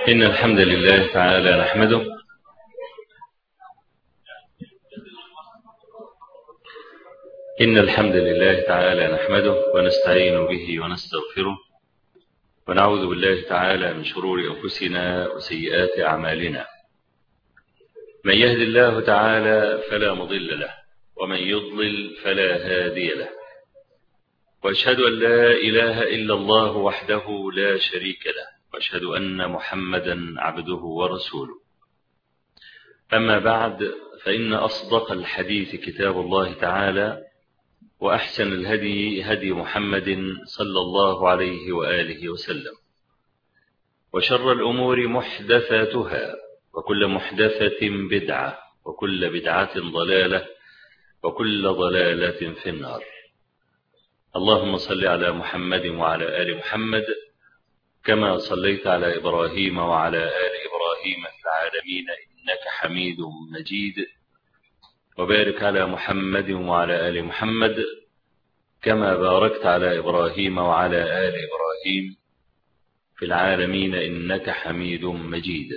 إن الحمد لله تعالى نحمده ونستعين به ونستغفره ونعوذ بالله تعالى من شرور أنفسنا وسيئات أعمالنا. من يهد الله تعالى فلا مضل له ومن يضلل فلا هادي له، وأشهد أن لا إله إلا الله وحده لا شريك له، وأشهد أن محمدا عبده ورسوله. أما بعد، فإن أصدق الحديث كتاب الله تعالى، وأحسن الهدي هدي محمد صلى الله عليه وآله وسلم، وشر الأمور محدثاتها، وكل محدثة بدعة، وكل بدعة ضلالة، وكل ضلالة في النار. اللهم صل على محمد وعلى آل محمد كما صليت على إبراهيم وعلى آل إبراهيم في العالمين إنك حميد مجيد، وبارك على محمد وعلى آل محمد كما باركت على إبراهيم وعلى آل إبراهيم في العالمين إنك حميد مجيد.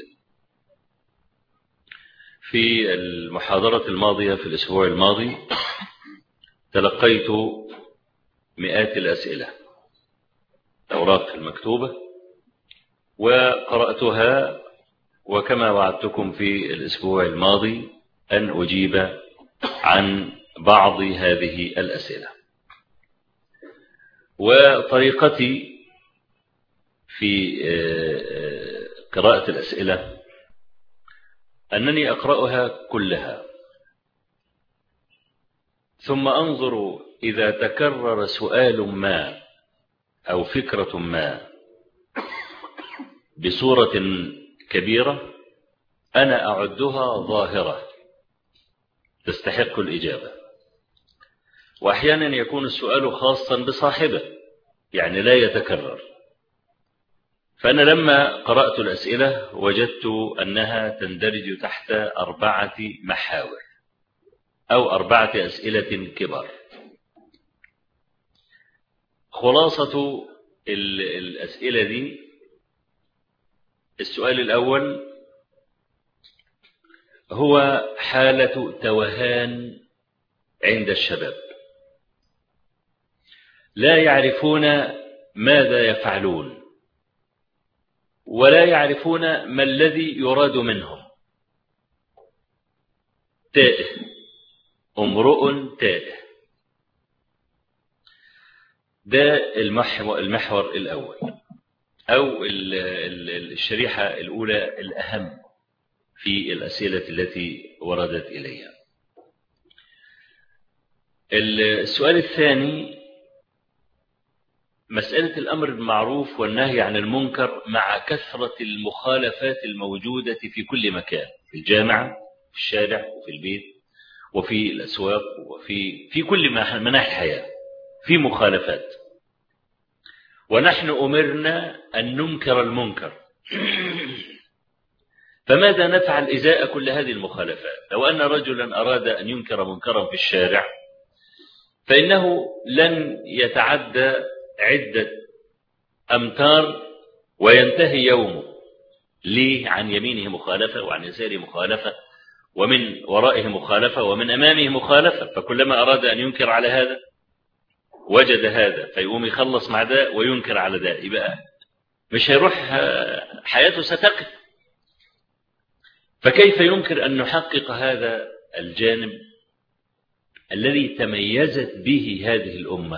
في المحاضرة الماضية في الأسبوع الماضي تلقيت مئات الأسئلة الأوراق المكتوبة وقرأتها، وكما وعدتكم في الأسبوع الماضي أن أجيب عن بعض هذه الأسئلة. وطريقتي في قراءة الأسئلة أنني أقرأها كلها، ثم أنظر إذا تكرر سؤال ما أو فكرة ما بصورة كبيرة أنا أعدها ظاهرة تستحق الإجابة، وأحيانا يكون السؤال خاصا بصاحبه يعني لا يتكرر. فأنا لما قرأت الأسئلة وجدت أنها تندرج تحت 4 محاور أو 4 أسئلة كبار. خلاصة الأسئلة دي: السؤال الأول هو حالة توهان عند الشباب، لا يعرفون ماذا يفعلون ولا يعرفون ما الذي يراد منهم. تائه، امرؤ تائه. ده المحور الأول أو الشريحة الأولى الأهم في الأسئلة التي وردت إليها. السؤال الثاني مسألة الأمر بالمعروف والنهي عن المنكر مع كثرة المخالفات الموجودة في كل مكان، في الجامعة، في الشارع، وفي البيت، وفي الأسواق، وفي كل مناحي الحياة في مخالفات، ونحن أمرنا أن ننكر المنكر. فماذا نفعل إزاء كل هذه المخالفات؟ لو أن رجلا أراد أن ينكر منكرا في الشارع فإنه لن يتعدى عدة أمتار وينتهي يومه. ليه؟ عن يمينه مخالفة، وعن يساره مخالفة، ومن ورائه مخالفة، ومن أمامه مخالفة. فكلما أراد أن ينكر على هذا وجد هذا، فيقوم يخلص مع ده وينكر على ده، يبقى مش هيروح، حياته ستقف. فكيف يمكن أن نحقق هذا الجانب الذي تميزت به هذه الأمة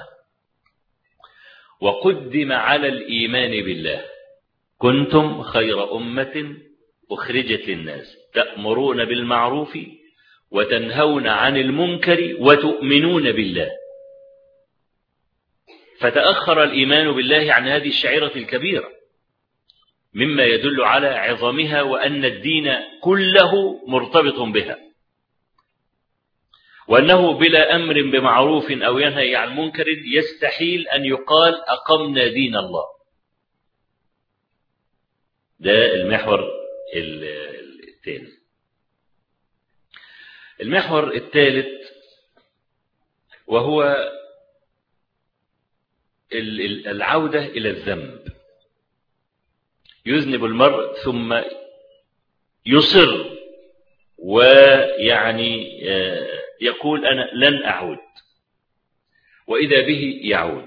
وقدم على الإيمان بالله؟ كنتم خير أمة أخرجت للناس تأمرون بالمعروف وتنهون عن المنكر وتؤمنون بالله. فتأخر الإيمان بالله عن هذه الشعيرة الكبيرة، مما يدل على عظمها وأن الدين كله مرتبط بها، وأنه بلا أمر بمعروف أو ينهي عن منكر يستحيل أن يقال أقمنا دين الله. ده المحور الثاني. المحور الثالث وهو العودة إلى الذنب. يذنب المرء ثم يصر ويعني يقول أنا لن أعود، وإذا به يعود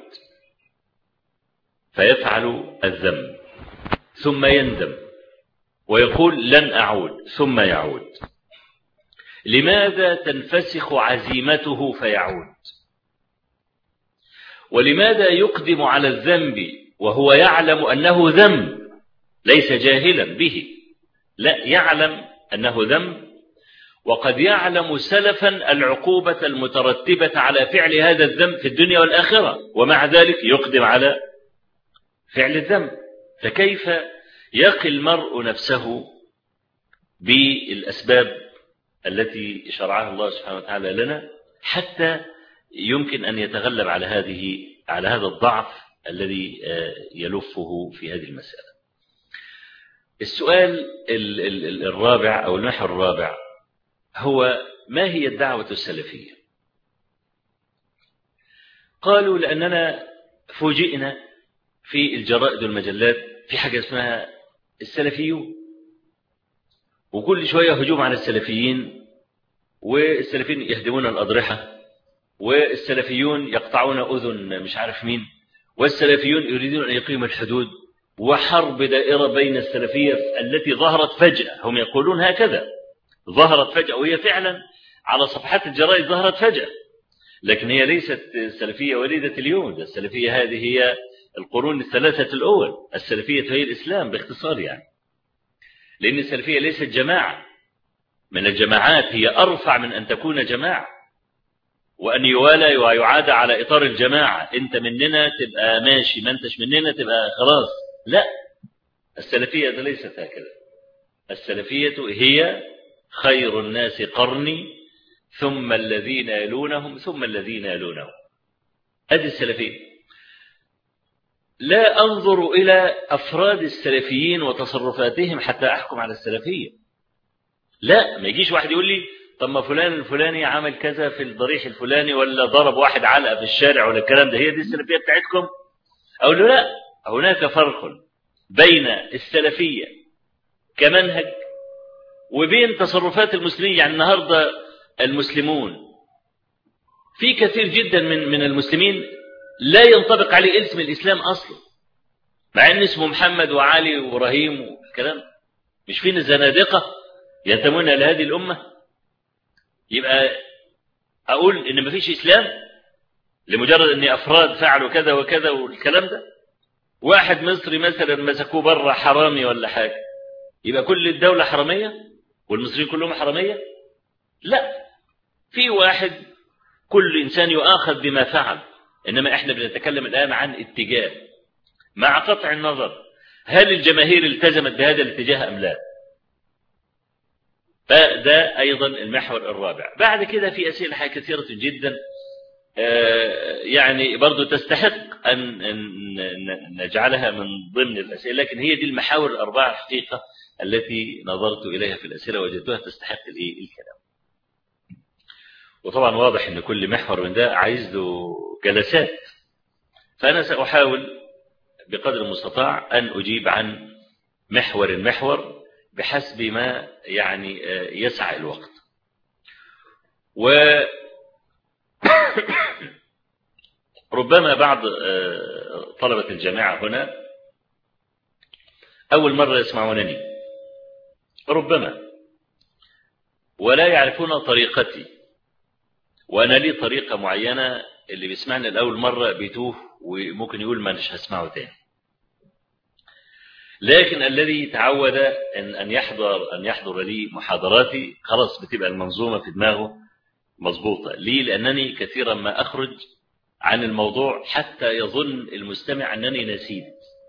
فيفعل الذنب ثم يندم ويقول لن أعود ثم يعود. لماذا تنفسخ عزيمته فيعود؟ ولماذا يقدم على الذنب وهو يعلم أنه ذنب، ليس جاهلا به، لا، يعلم أنه ذنب، وقد يعلم سلفا العقوبة المترتبة على فعل هذا الذنب في الدنيا والآخرة، ومع ذلك يقدم على فعل الذنب. فكيف يقي المرء نفسه بالأسباب التي شرعها الله سبحانه وتعالى لنا حتى يمكن أن يتغلب على هذا الضعف الذي يلفه في هذه المسألة. السؤال الرابع أو المحور الرابع هو: ما هي الدعوة السلفية؟ قالوا لأننا فوجئنا في الجرائد والمجلات في حاجة اسمها السلفيون، وكل شوية هجوم على السلفيين، والسلفيين يهدمون الأضرحة، والسلفيون يقطعون أذن مش عارف مين، والسلفيون يريدون أن يقيموا الحدود، وحرب دائرة بين السلفية التي ظهرت فجأة. هم يقولون هكذا، ظهرت فجأة، وهي فعلا على صفحات الجرائد ظهرت فجأة، لكن هي ليست السلفية وليدة اليوم. السلفية هذه هي القرون الثلاثة الأول. السلفية هي الإسلام باختصار يعني، لأن السلفية ليست جماعة من الجماعات، هي أرفع من أن تكون جماعة، وأن يوالى ويعاد على إطار الجماعة. أنت مننا تبقى ماشي، ما أنتش مننا تبقى خلاص. لا، السلفية ليست هكذا. السلفية هي خير الناس قرني ثم الذين يلونهم ثم الذين يلونهم. هذه السلفية. لا أنظر إلى أفراد السلفيين وتصرفاتهم حتى أحكم على السلفية. لا، ما يجيش واحد يقول لي طب ما فلان الفلاني عمل كذا في الضريح الفلاني، ولا ضرب واحد علقة في الشارع، ولا الكلام ده، هي دي السلفية بتاعتكم؟ أقول له لا، هناك فرق بين السلفية كمنهج وبين تصرفات المسلمين. يعني النهاردة المسلمون في كثير جدا من المسلمين لا ينطبق عليه اسم الإسلام أصلا، مع أن اسمه محمد وعلي وإبراهيم والكلام. مش فين الزنادقة ينتمون إلى هذه الأمة؟ يبقى أقول إن مفيش إسلام لمجرد أن أفراد فعلوا كذا وكذا والكلام ده؟ واحد مصري مثلا مسكوه بره حرامي ولا حاجة، يبقى كل الدولة حرامية والمصريين كلهم حرامية؟ لا، في واحد كل إنسان يؤاخذ بما فعل، إنما إحنا بنتكلم الآن عن اتجاه، مع قطع النظر هل الجماهير التزمت بهذا الاتجاه أم لا. فده أيضا المحور الرابع. بعد كده في أسئلة كثيرة جدا يعني برضو تستحق أن نجعلها من ضمن الأسئلة، لكن هي دي المحاور الأربعة الحقيقة التي نظرت إليها في الأسئلة وجدتها تستحق الكلام. وطبعا واضح أن كل محور من ده عايز له جلسات، فأنا سأحاول بقدر المستطاع أن أجيب عن محور بحسب ما يعني يسع الوقت. وربما بعض طلبة الجامعة هنا أول مرة يسمعونني ربما، ولا يعرفون طريقتي، وأنا لي طريقة معينة. اللي بيسمعني لأول مرة بيتوه وممكن يقول ما مش هسمعه تاني، لكن الذي تعود أن يحضر لي محاضراتي خلاص بتبقى المنظومة في دماغه مظبوطة. ليه؟ لأنني كثيرا ما أخرج عن الموضوع حتى يظن المستمع أنني نسيت،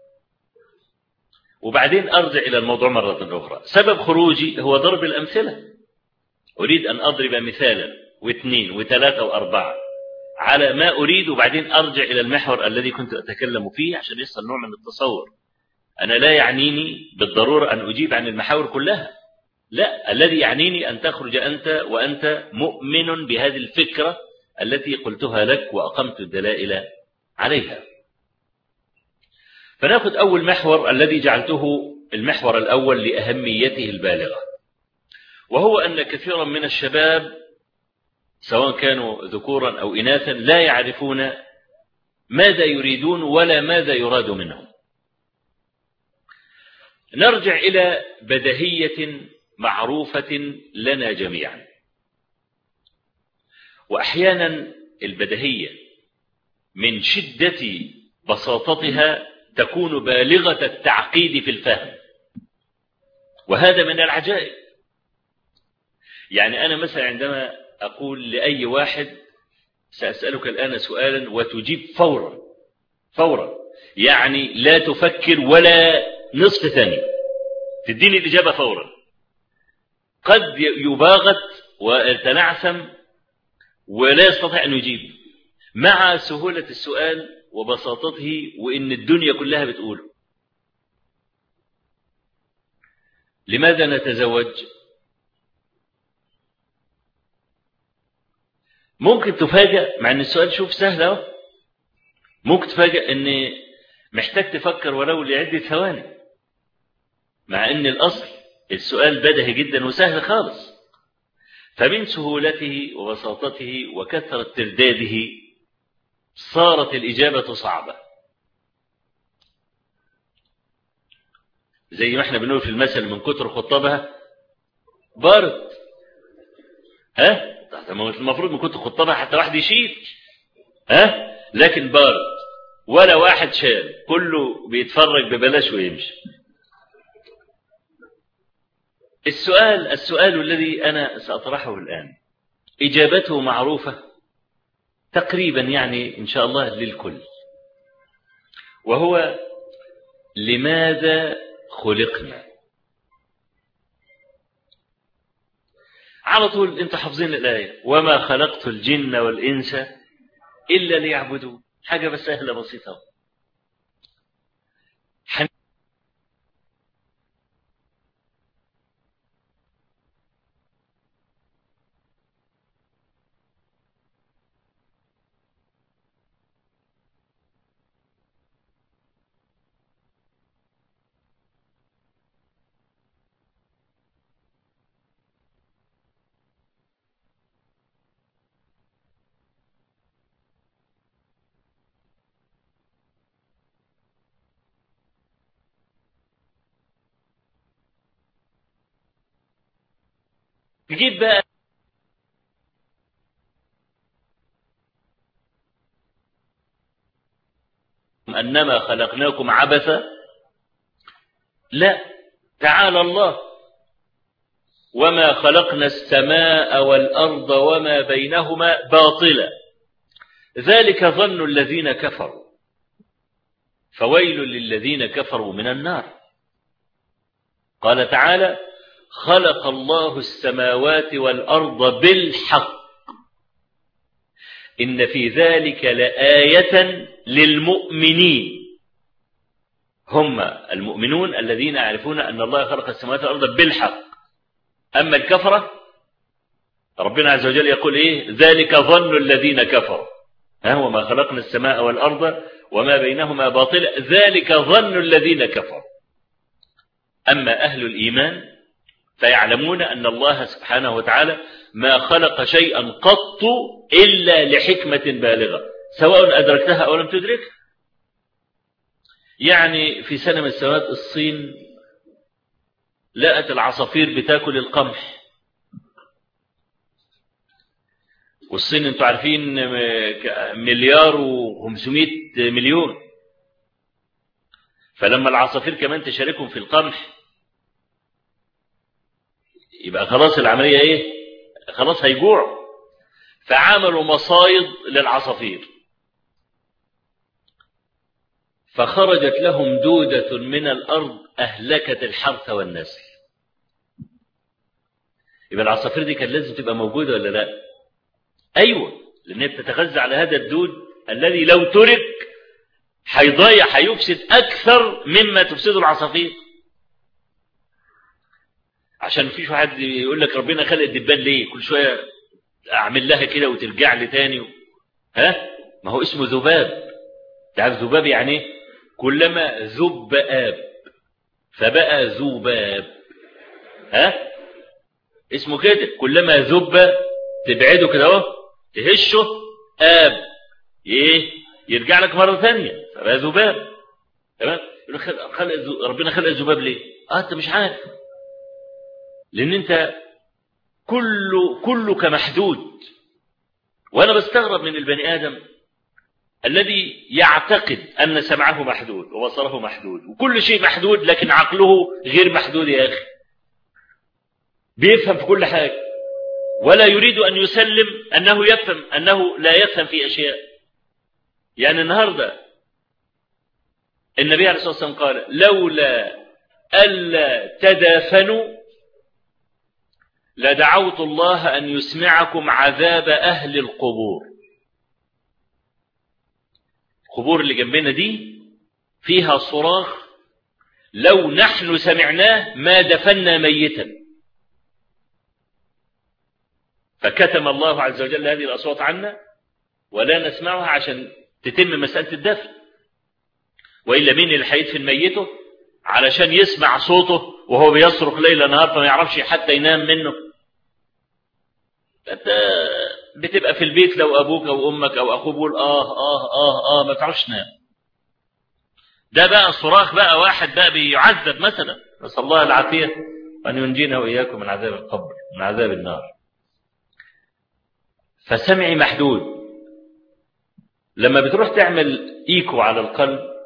وبعدين أرجع إلى الموضوع مرة أخرى. سبب خروجي هو ضرب الأمثلة. أريد أن أضرب مثالا واثنين وثلاثة وأربعة على ما أريد، وبعدين أرجع إلى المحور الذي كنت أتكلم فيه عشان يحصل نوع من التصور. أنا لا يعنيني بالضرورة أن أجيب عن المحاور كلها، لا، الذي يعنيني أن تخرج أنت وأنت مؤمن بهذه الفكرة التي قلتها لك وأقمت الدلائل عليها. فنأخذ أول محور الذي جعلته المحور الأول لأهميته البالغة، وهو أن كثيرا من الشباب سواء كانوا ذكورا أو إناثا لا يعرفون ماذا يريدون ولا ماذا يراد منهم. نرجع إلى بديهية معروفة لنا جميعا، وأحيانا البديهية من شدة بساطتها تكون بالغة التعقيد في الفهم، وهذا من العجائب. يعني أنا مثلا عندما أقول لأي واحد سأسألك الآن سؤالا وتجيب فورا، يعني لا تفكر ولا نصف ثانية، تديني الإجابة فورا. قد يباغت ويتنعسم ولا يستطيع أن يجيب مع سهولة السؤال وبساطته وإن الدنيا كلها بتقوله. لماذا نتزوج؟ ممكن تفاجأ مع أن السؤال شوف سهل أهو، ممكن تفاجأ أن محتاج تفكر ولو لعدة ثواني، مع أن الأصل السؤال بديهي جدا وسهل خالص. فمن سهولته وبساطته وكثرة ترداده صارت الإجابة صعبة. زي ما احنا بنقول في المثل من كتر خطابها بارد. المفروض من كتر خطابها حتى واحد يشيل، لكن بارد ولا واحد شال، كله بيتفرج ببلاش ويمشي. السؤال الذي أنا سأطرحه الآن إجابته معروفة تقريبا، يعني إن شاء الله للكل، وهو لماذا خلقنا؟ على طول أنت حافظين الآية وما خلقت الجن والإنس إلا ليعبدون، حاجة بس سهلة بسيطة. تجيب بقى أنما خلقناكم عبثا، لا، تعالى الله وما خلقنا السماء والأرض وما بينهما باطلا ذلك ظن الذين كفروا فويل للذين كفروا من النار. قال تعالى خلق الله السماوات والأرض بالحق إن في ذلك لآية للمؤمنين. هم المؤمنون الذين يعرفون أن الله خلق السماوات والأرض بالحق. أما الكفرة ربنا عز وجل يقول إيه؟ ذلك ظن الذين كفروا، وما خلقنا السماء والأرض وما بينهما باطلا ذلك ظن الذين كفروا. أما أهل الإيمان فيعلمون أن الله سبحانه وتعالى ما خلق شيئا قط إلا لحكمة بالغة سواء أدركتها أو لم تدركها. يعني في سنة من السنوات الصين لقت العصافير بتاكل القمح، والصين انتوا عارفين 1,500,000,000، فلما العصافير كمان تشاركهم في القمح يبقى خلاص العملية ايه؟ خلاص هيجوعوا، فعملوا مصايد للعصافير، فخرجت لهم دودة من الأرض أهلكت الحرث والنسل. يبقى العصافير دي كان لازم تبقى موجودة ولا لا؟ أيوة، لأنها بتتغذى على هذا الدود الذي لو ترك هيفسد أكثر مما تفسده العصافير. عشان مفيش واحد يقول لك ربنا خلق الدبان ليه كل شوية أعمل لها كده وترجع لي تاني ما هو اسمه ذباب. تعرف ذباب يعني ايه؟ كلما ذب آب، فبقى ذباب. اسمه كده، كلما ذب تبعده كده اهو، تهشه يرجع لك مرة ثانية، فبقى ذباب. تمام. ربنا خلق الذباب ليه؟ انت مش عارف، لان انت كلك محدود. وانا بستغرب من البني ادم الذي يعتقد ان سمعه محدود وبصره محدود وكل شيء محدود، لكن عقله غير محدود. يا اخي بيفهم في كل حاجة ولا يريد ان يسلم انه يفهم، انه لا يفهم في اشياء. يعني النهارده النبي عليه الصلاة والسلام قال: لولا ألا تدافنوا لدعوت الله أن يسمعكم عذاب أهل القبور. القبور اللي جنبنا دي فيها صراخ لو نحن سمعناه ما دفنا ميتا. فكتم الله عز وجل هذه الأصوات عنا ولا نسمعها عشان تتم مسألة الدفن. وإلا مين اللي هيدفن ميته علشان يسمع صوته وهو بيصرخ ليل نهار فما يعرفش حتى ينام منه؟ انت بتبقى في البيت لو ابوك او امك او اخوك بيقول ما تعرفش تنام. ده بقى صراخ بقى واحد بقى بيعذب مثلا، نسأل الله العافية وان ينجينا واياكم من عذاب القبر من عذاب النار. فسمعي محدود. لما بتروح تعمل ايكو على القلب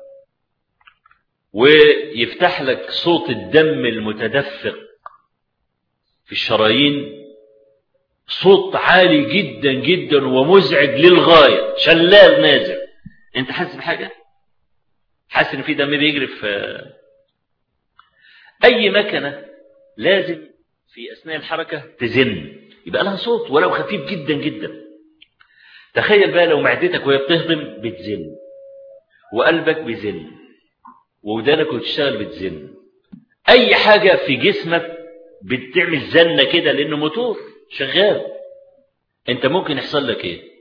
ويفتح لك صوت الدم المتدفق في الشرايين، صوت عالي جدا جدا ومزعج للغاية، شلال نازل، انت حاسس بحاجة؟ حاسس ان في دم بيجري في اي مكنة؟ لازم في اثناء الحركة تزن، يبقى لها صوت ولو خفيف جدا جدا. تخيل بقى لو معدتك وهي بتهضم بتزن، وقلبك بيزن، ودانك وتشتغل بتزن، اي حاجة في جسمك بتعمل زنة كده لانه موتور شغال. انت ممكن يحصل لك ايه؟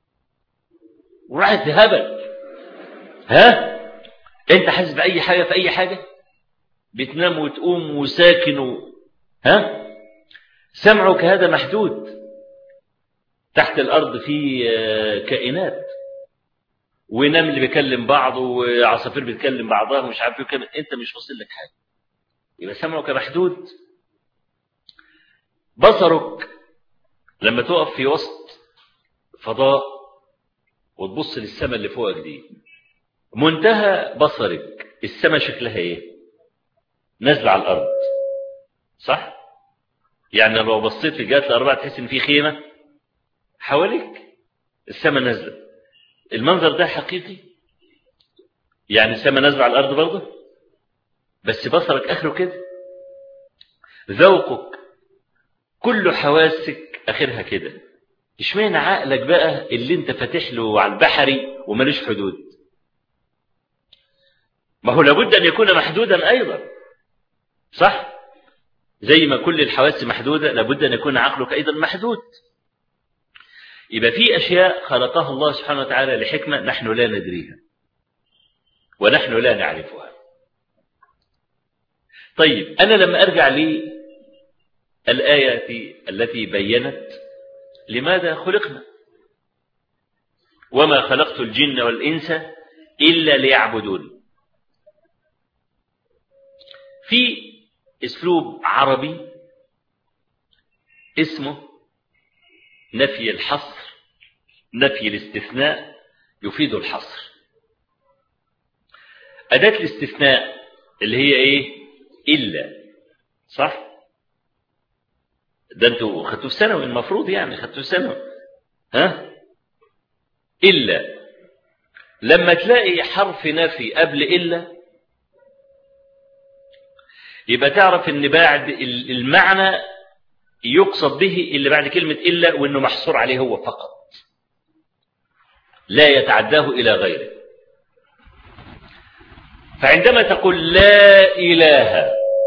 وراحت هبل. انت حاسس باي حاجة في اي حاجة؟ بتنام وتقوم وساكن سمعك هذا محدود. تحت الارض في كائنات، ونمل بيكلم بعض وعصافير بتكلم بعضها ومش عارف ايه كده، انت مش واصل لك حاجه، يبقى سمعك محدود. بصرك لما تقف في وسط فضاء وتبص للسماء اللي فوقك دي، منتهى بصرك السماء شكلها ايه؟ نازله على الارض، صح؟ يعني لو بصيت في جهات الاربعه تحس ان في خيمه حواليك، السماء نازله. المنظر ده حقيقي؟ يعني السماء نازله على الارض برضه، بس بصرك اخره كده. ذوقك كل حواسك اخرها كده. اشمعنى عقلك بقى اللي انت فاتح له على البحري ومالوش حدود؟ ما هو لابد ان يكون محدودا ايضا، صح؟ زي ما كل الحواس محدوده لابد ان يكون عقلك ايضا محدود. يبقى في أشياء خلقها الله سبحانه وتعالى لحكمة نحن لا ندريها ونحن لا نعرفها. طيب أنا لما أرجع للآية التي بيّنت لماذا خلقنا، وما خلقت الجن والإنس إلا ليعبدون، في أسلوب عربي اسمه نفي الحصر، نفي الاستثناء يفيد الحصر. أداة الاستثناء اللي هي إيه؟ إلا، صح؟ ده أنتوا خدتوا في ثانوي المفروض، يعني خدتوا في ثانوي. إلا لما تلاقي حرف نفي قبل إلا يبقى تعرف إن بعد المعنى يقصد به اللي بعد كلمة إلا، وإنه محصور عليه هو فقط لا يتعداه إلى غيره. فعندما تقول لا إله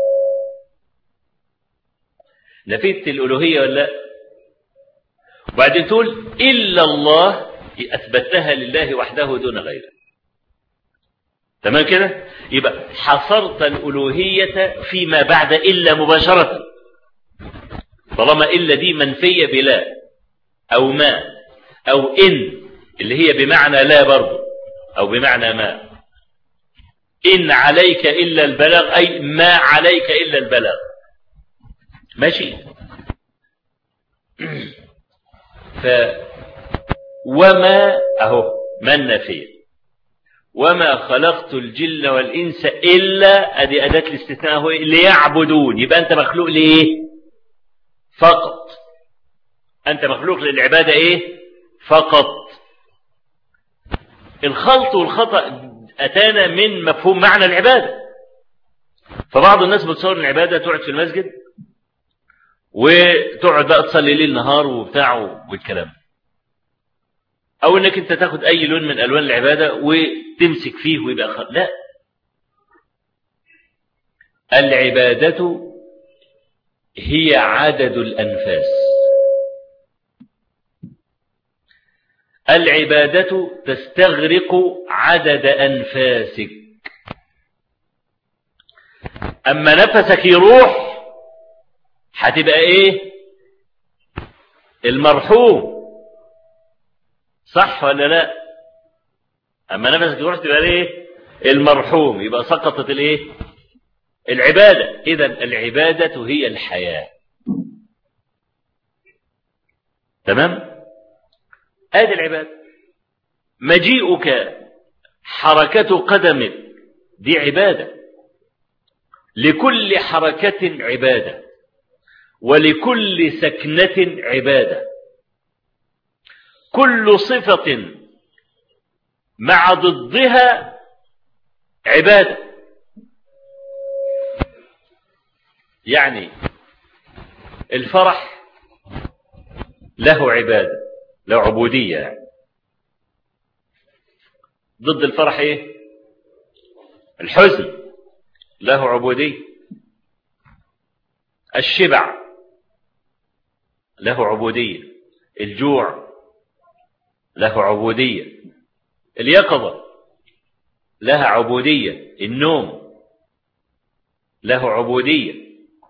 نفيت الألوهية ولا لا؟ وبعدين تقول إلا الله أثبتها لله وحده دون غيره. تمام كده؟ يبقى حصرت الألوهية فيما بعد إلا مباشرة، طالما إلا دي منفية بلا أو ما أو إن اللي هي بمعنى لا برضه أو بمعنى ما. إن عليك إلا البلاغ أي ما عليك إلا البلاغ. ماشي. وما أهو ما النافية، وما خلقت الجن والإنس إلا أدي أداة الاستثناء هو ليعبدون. يبقى أنت مخلوق لإيه؟ فقط. أنت مخلوق للعبادة إيه؟ فقط. الخلط والخطأ أتانا من مفهوم معنى العبادة. فبعض الناس بتصور العبادة تقعد في المسجد وتقعد بقى تصلي ليل نهار وبتاع والكلام، أو إنك أنت تاخد أي لون من ألوان العبادة وتمسك فيه ويبقى لا. العبادة هي عدد الأنفاس. العبادة تستغرق عدد أنفاسك. أما نفسك يروح هتبقى إيه؟ المرحوم. صح ولا لا؟ أما نفسك يروح تبقى إيه؟ المرحوم. يبقى سقطت الإيه؟ العبادة. إذن العبادة هي الحياة. تمام؟ هذه العبادة. مجيئك، حركة قدمك، دي عبادة. لكل حركة عبادة، ولكل سكنة عبادة. كل صفة مع ضدها عبادة. يعني الفرح له عبادة، له عبودية يعني. ضد الفرح ايه؟ الحزن، له عبودية. الشبع له عبودية. الجوع له عبودية. اليقظة لها عبودية. النوم له عبودية.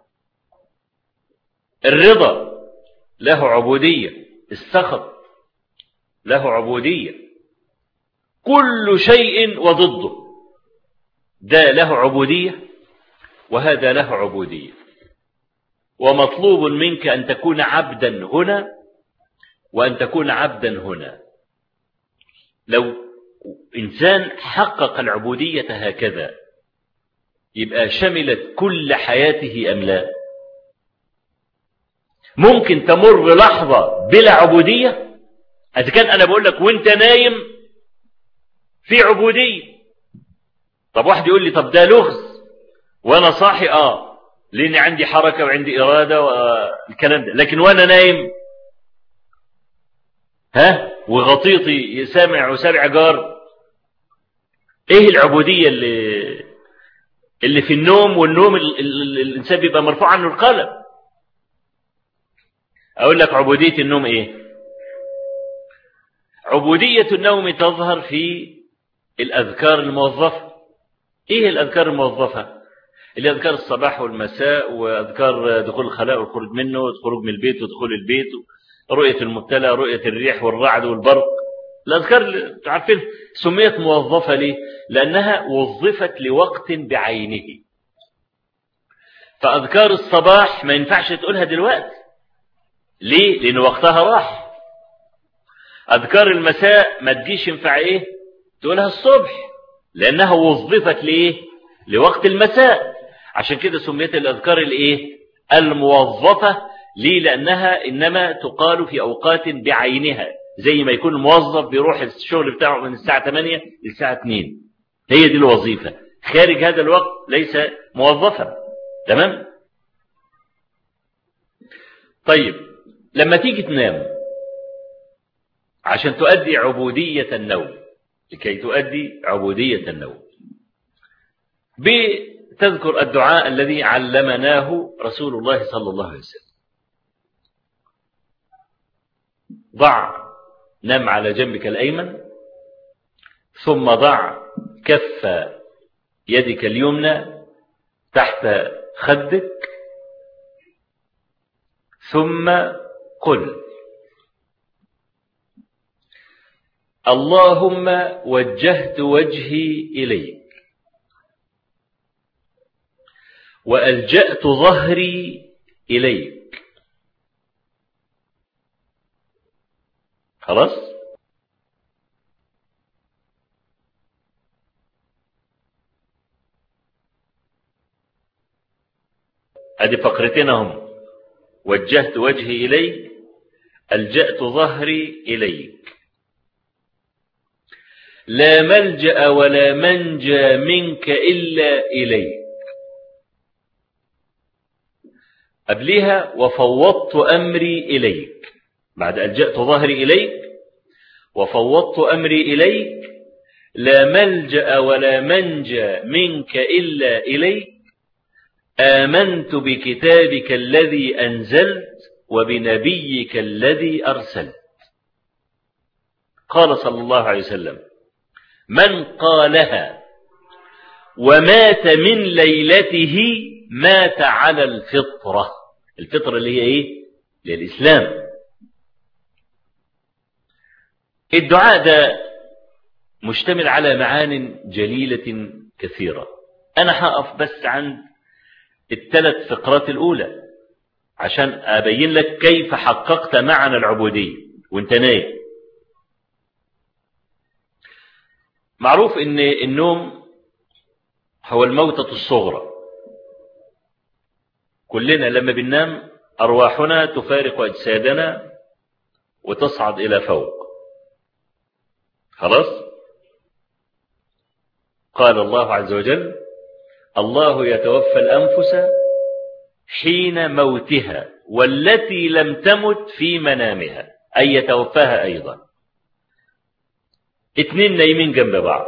الرضا له عبودية. السخط له عبودية. كل شيء وضده، ده له عبودية وهذا له عبودية. ومطلوب منك أن تكون عبدا هنا وأن تكون عبدا هنا. لو إنسان حقق العبودية هكذا يبقى شملت كل حياته أم لا؟ ممكن تمر لحظة بلا عبودية؟ إذا كان أنا بقول لك وانت نايم في عبودية. طب واحد يقول لي طب ده لغز وانا صاحي لاني عندي حركة وعندي إرادة والكلام ده، لكن وانا نايم وغطيطي سامع وسامع جار، ايه العبودية اللي في النوم؟ والنوم الانسان بيبقى مرفوع عنه القلم. اقول لك عبودية النوم ايه؟ عبودية النوم تظهر في الأذكار الموظفة. ايه الأذكار الموظفة؟ اللي أذكار الصباح والمساء، وأذكار دخول الخلاء والخروج منه، والخروج من البيت ودخول البيت، رؤية المبتلى، رؤية الريح والرعد والبرق. الأذكار اللي عارفين سميت موظفة ليه؟ لأنها وظفت لوقت بعينه. فأذكار الصباح ما ينفعش تقولها دلوقتي. ليه؟ لأن وقتها راح. أذكار المساء ما تجيش ينفع ايه تقولها الصبح، لأنها وظفت ليه؟ لوقت المساء. عشان كده سميت الأذكار الايه؟ الموظفة. ليه؟ لأنها إنما تقال في أوقات بعينها، زي ما يكون الموظف بيروح الشغل بتاعه من الساعة 8 للساعة 2. هي دي الوظيفة. خارج هذا الوقت ليس موظفا. تمام؟ طيب لما تيجي تنام عشان تؤدي عبودية النوم، لكي تؤدي عبودية النوم، بتذكر الدعاء الذي علمناه رسول الله صلى الله عليه وسلم. نم على جنبك الأيمن، ثم ضع كف يدك اليمنى تحت خدك، ثم قل: اللهم وجهت وجهي إليك وألجأت ظهري إليك. خلاص؟ ادي فقرتين هم: وجهت وجهي إليك، ألجأت ظهري إليك. لا ملجأ ولا منجى منك إلا إليك. قبلها: وفوضت أمري إليك. بعد ألجأت ظهري إليك وفوضت أمري إليك، لا ملجأ ولا منجى منك إلا إليك. آمنت بكتابك الذي أنزلت وبنبيك الذي أرسلت. قال صلى الله عليه وسلم: من قالها ومات من ليلته مات على الفطرة. الفطرة اللي هي ايه؟ للإسلام. الدعاء ده مشتمل على معان جليلة كثيرة. أنا هقف بس عند الثلاث فقرات الأولى عشان أبين لك كيف حققت معنى العبودية وانت نايم. معروف ان النوم هو الموتة الصغرى. كلنا لما بننام أرواحنا تفارق أجسادنا وتصعد إلى فوق. خلاص؟ قال الله عز وجل: الله يتوفى الأنفس حين موتها والتي لم تمت في منامها، أي يتوفاها أيضا. اتنين نايمين جنب بعض،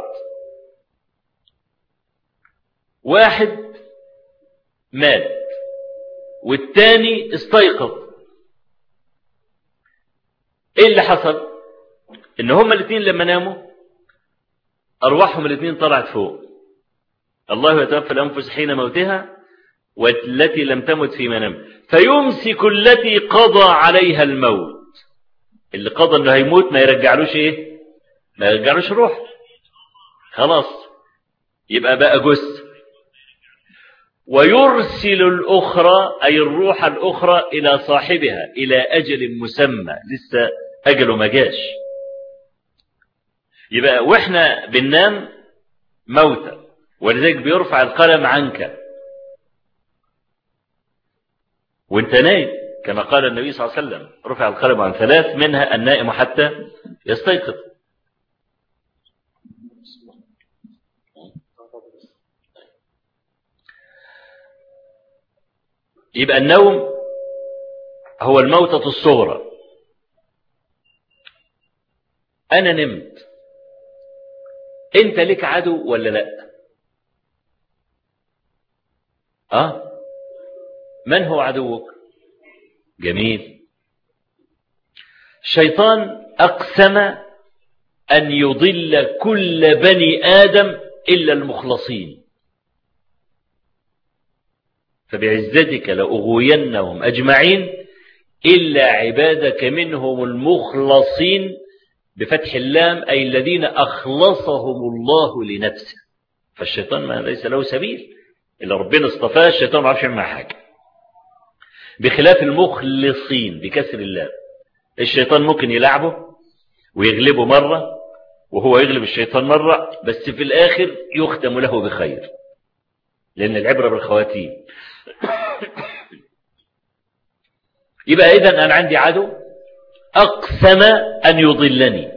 واحد مات والتاني استيقظ. ايه اللي حصل؟ ان هما الاثنين لما ناموا ارواحهم الاثنين طلعت فوق. الله يتوفى الانفس حين موتها والتي لم تمت في منامها فيمسك التي قضى عليها الموت. اللي قضى انه هيموت ما يرجعلوش ايه؟ ما يرجعلوش روح. خلاص، يبقى بقى جثة. ويرسل الأخرى أي الروح الأخرى إلى صاحبها إلى أجل مسمى لسه أجله ما جاش. يبقى وإحنا بننام موتى، ولذلك بيرفع القلم عنك وانت نايم، كما قال النبي صلى الله عليه وسلم: رفع القلم عن ثلاث منها النائم حتى يستيقظ. يبقى النوم هو الموتة الصغرى. أنا نمت، أنت لك عدو ولا لا؟ من هو عدوك؟ جميل. الشيطان أقسم أن يضل كل بني آدم إلا المخلصين، فبعزتك لأغوينهم أجمعين إلا عبادك منهم المخلصين، بفتح اللام، أي الذين أخلصهم الله لنفسه. فالشيطان ما ليس له سبيل إلا ربنا اصطفاه. الشيطان ما عرفش يعمل حاجة، بخلاف المخلصين بكسر اللام. الشيطان ممكن يلعبه ويغلبه مرة وهو يغلب الشيطان مرة، بس في الآخر يختم له بخير، لأن العبرة بالخواتيم. يبقى إذن أنا عندي عدو أقسم أن يضلني.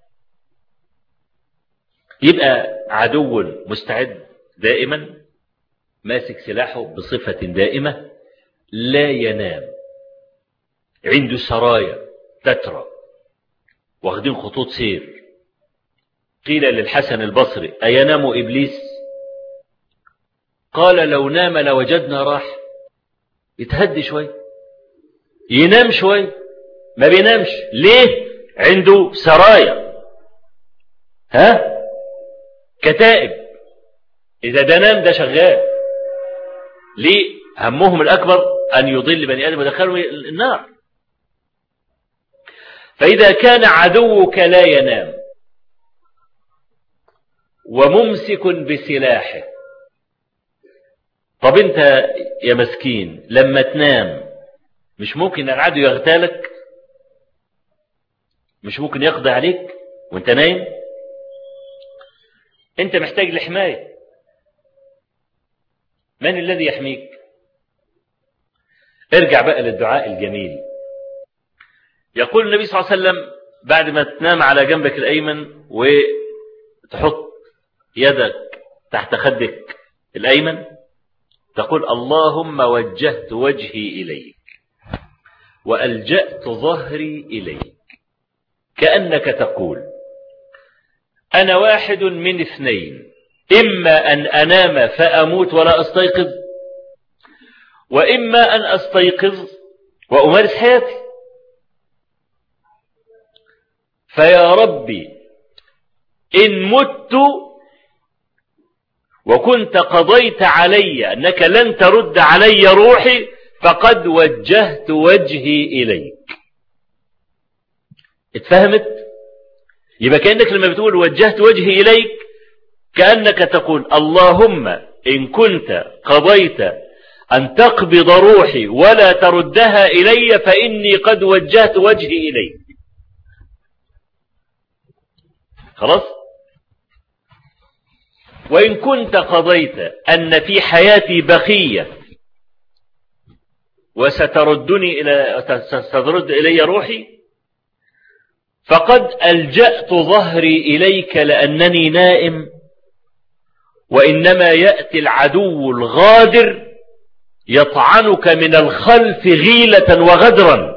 يبقى عدو مستعد دائما، ماسك سلاحه بصفة دائمة، لا ينام، عنده سرايا تترى، واخدين خطوط سير. قيل للحسن البصري: أينام إبليس؟ قال: لو نام لوجدنا راحة. يتهدي شوي، ينام شوي، ما بينامش. ليه؟ عنده سرايا، كتائب إذا ده نام ده شغال. ليه؟ همهم الأكبر أن يضل بني آدم ودخلوا النار. فإذا كان عدوك لا ينام وممسك بسلاحه، طب أنت يا مسكين لما تنام مش ممكن العدو يغتالك؟ مش ممكن يقضي عليك وانت نايم؟ انت محتاج لحماية. من الذي يحميك؟ ارجع بقى للدعاء الجميل. يقول النبي صلى الله عليه وسلم بعد ما تنام على جنبك الأيمن وتحط يدك تحت خدك الأيمن، تقول اللهم وجهت وجهي إليك وألجأت ظهري إليك، كأنك تقول أنا واحد من اثنين، إما أن أنام فأموت ولا أستيقظ، وإما أن أستيقظ وأمارس حياتي. فيا ربي إن مت وكنت قضيت علي أنك لن ترد علي روحي فقد وجهت وجهي إليك. اتفهمت؟ يبقى كأنك لما بتقول وجهت وجهي إليك كأنك تقول اللهم إن كنت قضيت أن تقبض روحي ولا تردها إلي فإني قد وجهت وجهي إليك. خلاص؟ وإن كنت قضيت أن في حياتي بقية وسترد إلي روحي فقد ألجأت ظهري إليك لأنني نائم، وإنما يأتي العدو الغادر يطعنك من الخلف غيلة وغدرا.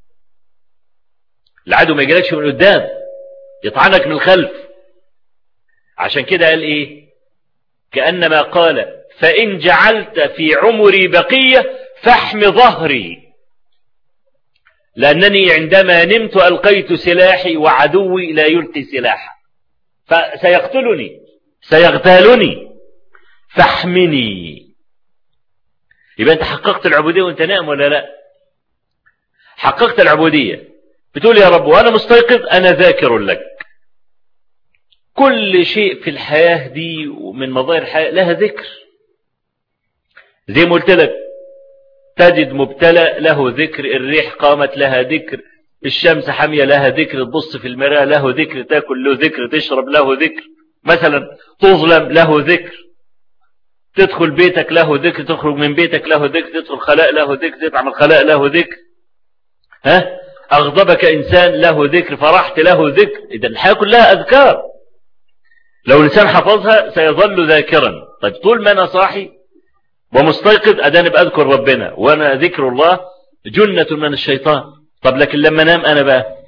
العدو ما يجيلكش من قدام، يطعنك من الخلف. عشان كده قال إيه؟ كأنما قال فإن جعلت في عمري بقية فاحم ظهري، لأنني عندما نمت ألقيت سلاحي وعدوي لا يلقي سلاحه فسيقتلني سيغتالني فاحمني. يبقى أنت حققت العبودية وأنت نائم ولا لا؟ حققت العبودية. بتقول يا رب وأنا مستيقظ أنا ذاكر لك. كل شيء في الحياة دي ومن مظاهر الحياة لها ذكر. زي ما قلت لك تجد مبتلى له ذكر، الريح قامت لها ذكر، الشمس حامية لها ذكر، تبص في المراء له ذكر، تاكل له ذكر، تشرب له ذكر، مثلا تظلم له ذكر، تدخل بيتك له ذكر، تخرج من بيتك له ذكر، تدخل خلاء له ذكر، تطعم الخلاء له ذكر. أغضبك إنسان له ذكر، فرحت له ذكر. إذا الحياة كلها أذكار، لو الإنسان حفظها سيظل ذاكرا. طيب طول ما أنا صاحي ومستيقظ أداني بأذكر ربنا، وأنا ذكر الله جنة من الشيطان. طب لكن لما نام أنا بقى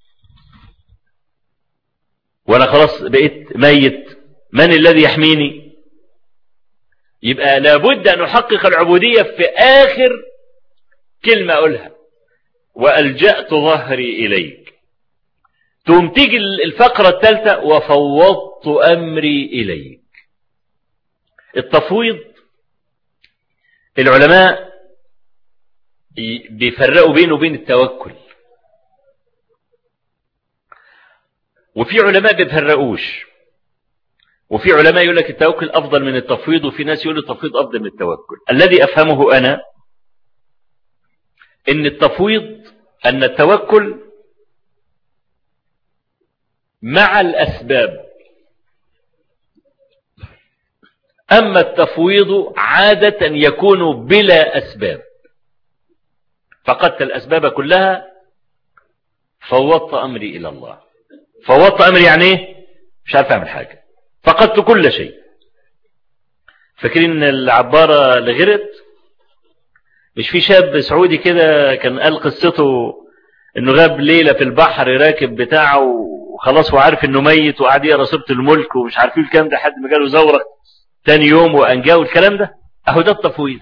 وأنا خلاص بقيت ميت، من الذي يحميني؟ يبقى لابد أن أحقق العبودية في آخر كلمة أقولها وألجأت ظهري إليك. تقوم تيجي الفقرة الثالثة وفوضت أمري إليك. التفويض العلماء بيفرقوا بينه وبين التوكل، وفي علماء بيفرقوش، وفي علماء يقول لك التوكل أفضل من التفويض، وفي ناس يقول التفويض أفضل من التوكل. الذي أفهمه أنا إن التفويض أن التوكل مع الأسباب، أما التفويض عادة يكون بلا أسباب. فقدت الأسباب كلها، فوضت أمري إلى الله. فوضت أمري يعني إيه؟ مش عارف أعمل حاجة، فقدت كل شيء. فاكرين العبارة اللي غرت؟ مش في شاب سعودي كده كان قال قصته انه غاب ليلة في البحر راكب بتاعه وخلاص هو عارف انه ميت، وقعد يقرا سورة الملك ومش عارفين الكلام ده، حد ما جاله زورق تاني يوم وانجاه الكلام ده. اهو ده التفويض.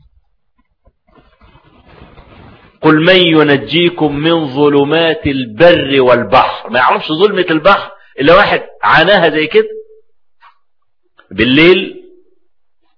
قل من ينجيكم من ظلمات البر والبحر. ما يعرفش ظلمة البحر الا واحد عاناها زي كده. بالليل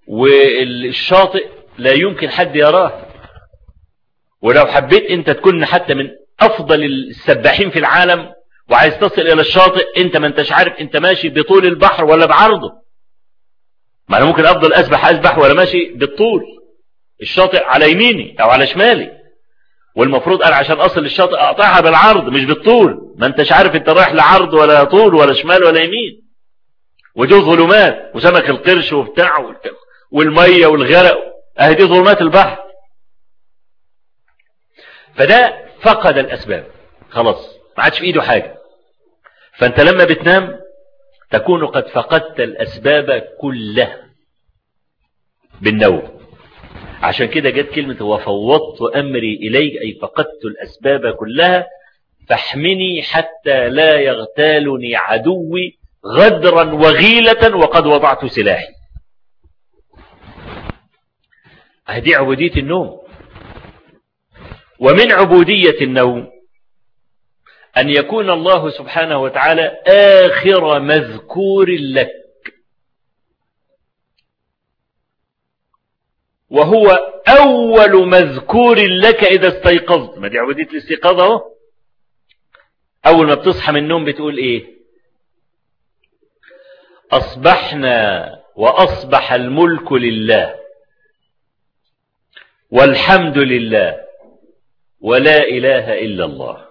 والشاطئ لا يمكن حد يراه، ولو حبيت انت تكون حتى من افضل السباحين في العالم وعايز تصل الى الشاطئ، انت ما انتش عارف انت ماشي بطول البحر ولا بعرضه. ما انا ممكن افضل اسبح ولا ماشي بالطول، الشاطئ على يميني او على شمالي، والمفروض انا عشان اصل للشاطئ اقطعها بالعرض مش بالطول. ما انتش عارف انت رايح لعرض ولا طول ولا شمال ولا يمين، ودي ظلمات، وسمك القرش وبتاع والميه والغرق، اهي دي ظلمات البحر. فده فقد الاسباب، خلاص ما عادش في ايده حاجه. فانت لما بتنام تكون قد فقدت الاسباب كلها بالنوم. عشان كده جت كلمه وفوضت امري اليك، اي فقدت الاسباب كلها، فاحمني حتى لا يغتالني عدوي غدرا وغيلة وقد وضعت سلاحي. هذه عبودية النوم. ومن عبودية النوم أن يكون الله سبحانه وتعالى آخر مذكور لك، وهو أول مذكور لك إذا استيقظت. ما دي عبودية الاستيقاظ اهو. أول ما بتصحى من النوم بتقول إيه؟ أصبحنا وأصبح الملك لله والحمد لله ولا إله إلا الله.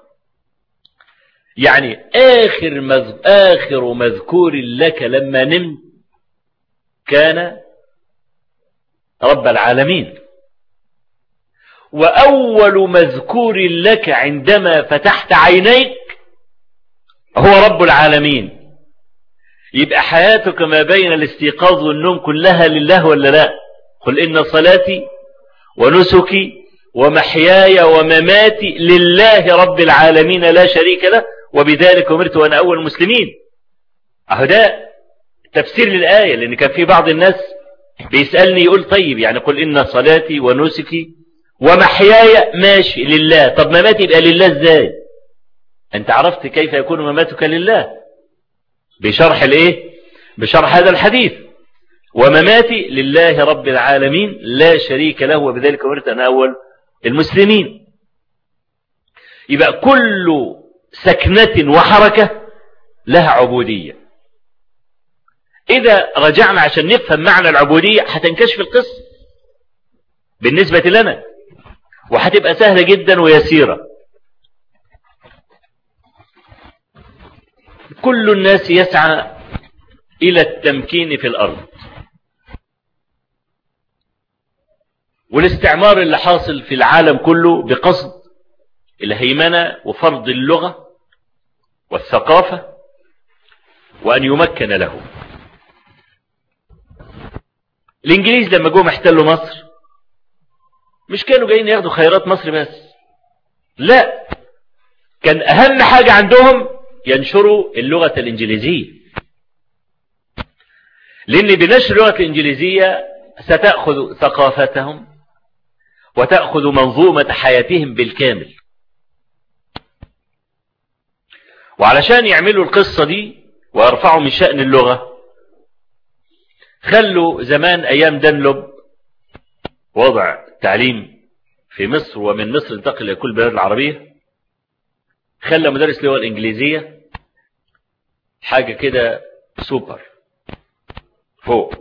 يعني آخر مذكور لك لما نمت كان رب العالمين، وأول مذكور لك عندما فتحت عينيك هو رب العالمين. يبقى حياتك ما بين الاستيقاظ والنوم كلها لله ولا لا؟ قل إن صلاتي ونسكي ومحياي ومماتي لله رب العالمين لا شريك له وبذلك أمرت وأنا أول المسلمين. أهو ده تفسير للآية. لأن كان في بعض الناس بيسألني يقول طيب يعني قل إن صلاتي ونسكي ومحياي ماشي لله، طب مماتي يبقى لله ازاي؟ أنت عرفت كيف يكون مماتك لله بشرح الايه؟ بشرح هذا الحديث. ومماتي لله رب العالمين لا شريك له وبذلك أمرت أنا أول المسلمين. يبقى كل سكنة وحركة لها عبودية. إذا رجعنا عشان نفهم معنى العبودية هتنكشف القصة بالنسبة لنا، وهتبقى سهلة جدا ويسيرة. كل الناس يسعى إلى التمكين في الأرض، والاستعمار اللي حاصل في العالم كله بقصد الهيمنة وفرض اللغة والثقافة وأن يمكن له. الإنجليز لما جم احتلوا مصر مش كانوا جايين ياخدوا خيرات مصر بس، لا، كان أهم حاجة عندهم ينشروا اللغة الإنجليزية، لأن بنشر اللغة الإنجليزية ستأخذ ثقافتهم وتأخذ منظومة حياتهم بالكامل. وعلشان يعملوا القصة دي ويرفعوا من شأن اللغة، خلوا زمان أيام دانلوب وضع التعليم في مصر، ومن مصر انتقل إلى كل البلاد العربية، خلى مدرس اللغة الإنجليزية حاجة كده سوبر فوق،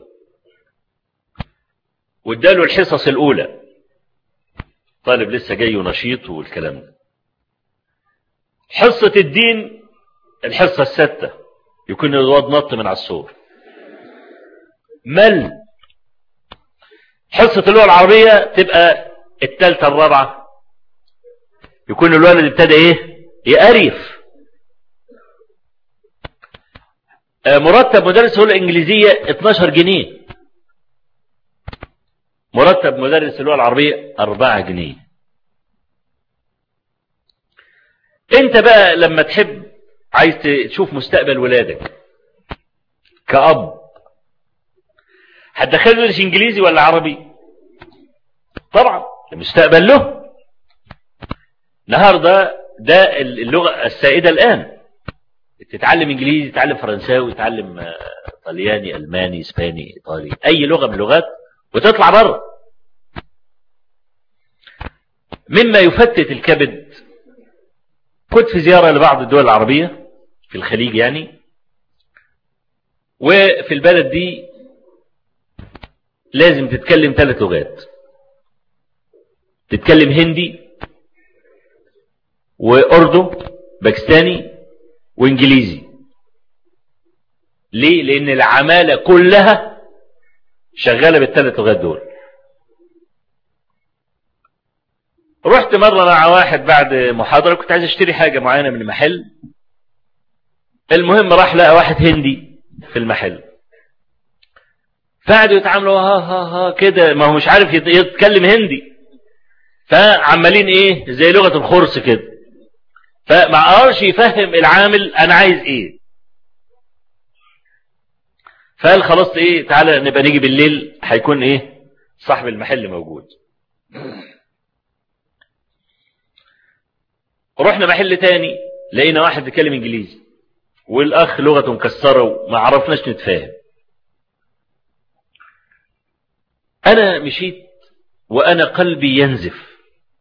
واداله الحصص الأولى، طالب لسه جاي ونشيط والكلام ده. حصة الدين الحصة الستة يكون الواد نط من على السور مل. حصة اللغة العربية تبقى الثالثة الرابعة يكون الولد ابتدى ايه؟ يقرف. مرتب مدرس اللغة الإنجليزية 12 جنيه، مرتب مدرس اللغة العربية 4 جنيه. انت بقى لما تحب عايز تشوف مستقبل ولادك كأب، هتدخله يدرس انجليزي ولا عربي؟ طبعا المستقبل له. النهارده ده اللغة السائدة الآن، تتعلم انجليزي، تتعلم فرنساوي، تتعلم طلياني، ألماني، اسباني، ايطالي، اي لغة من اللغات وتطلع بره. مما يفتت الكبد، كنت في زيارة لبعض الدول العربية في الخليج يعني، وفي البلد دي لازم تتكلم 3 لغات، تتكلم هندي وأردو باكستاني وإنجليزي. ليه؟ لأن العمالة كلها شغالة بال3 لغات دول. رحت مرة مع واحد بعد محاضرة، كنت عايز اشتري حاجة معينة من المحل، المهم راح لقى واحد هندي في المحل، فقعدوا يتعاملوا ها ها ها كده، ما هو مش عارف يتكلم هندي، فعمالين ايه زي لغة الخرس كده، فما قدرش يفهم العامل انا عايز ايه. فقال خلاص ايه، تعالى نبقى نيجي بالليل، هيكون ايه صاحب المحل موجود. رحنا محل تاني، لقينا واحد بيتكلم انجليزي والاخ لغته مكسره وما عرفناش نتفاهم. انا مشيت وانا قلبي ينزف.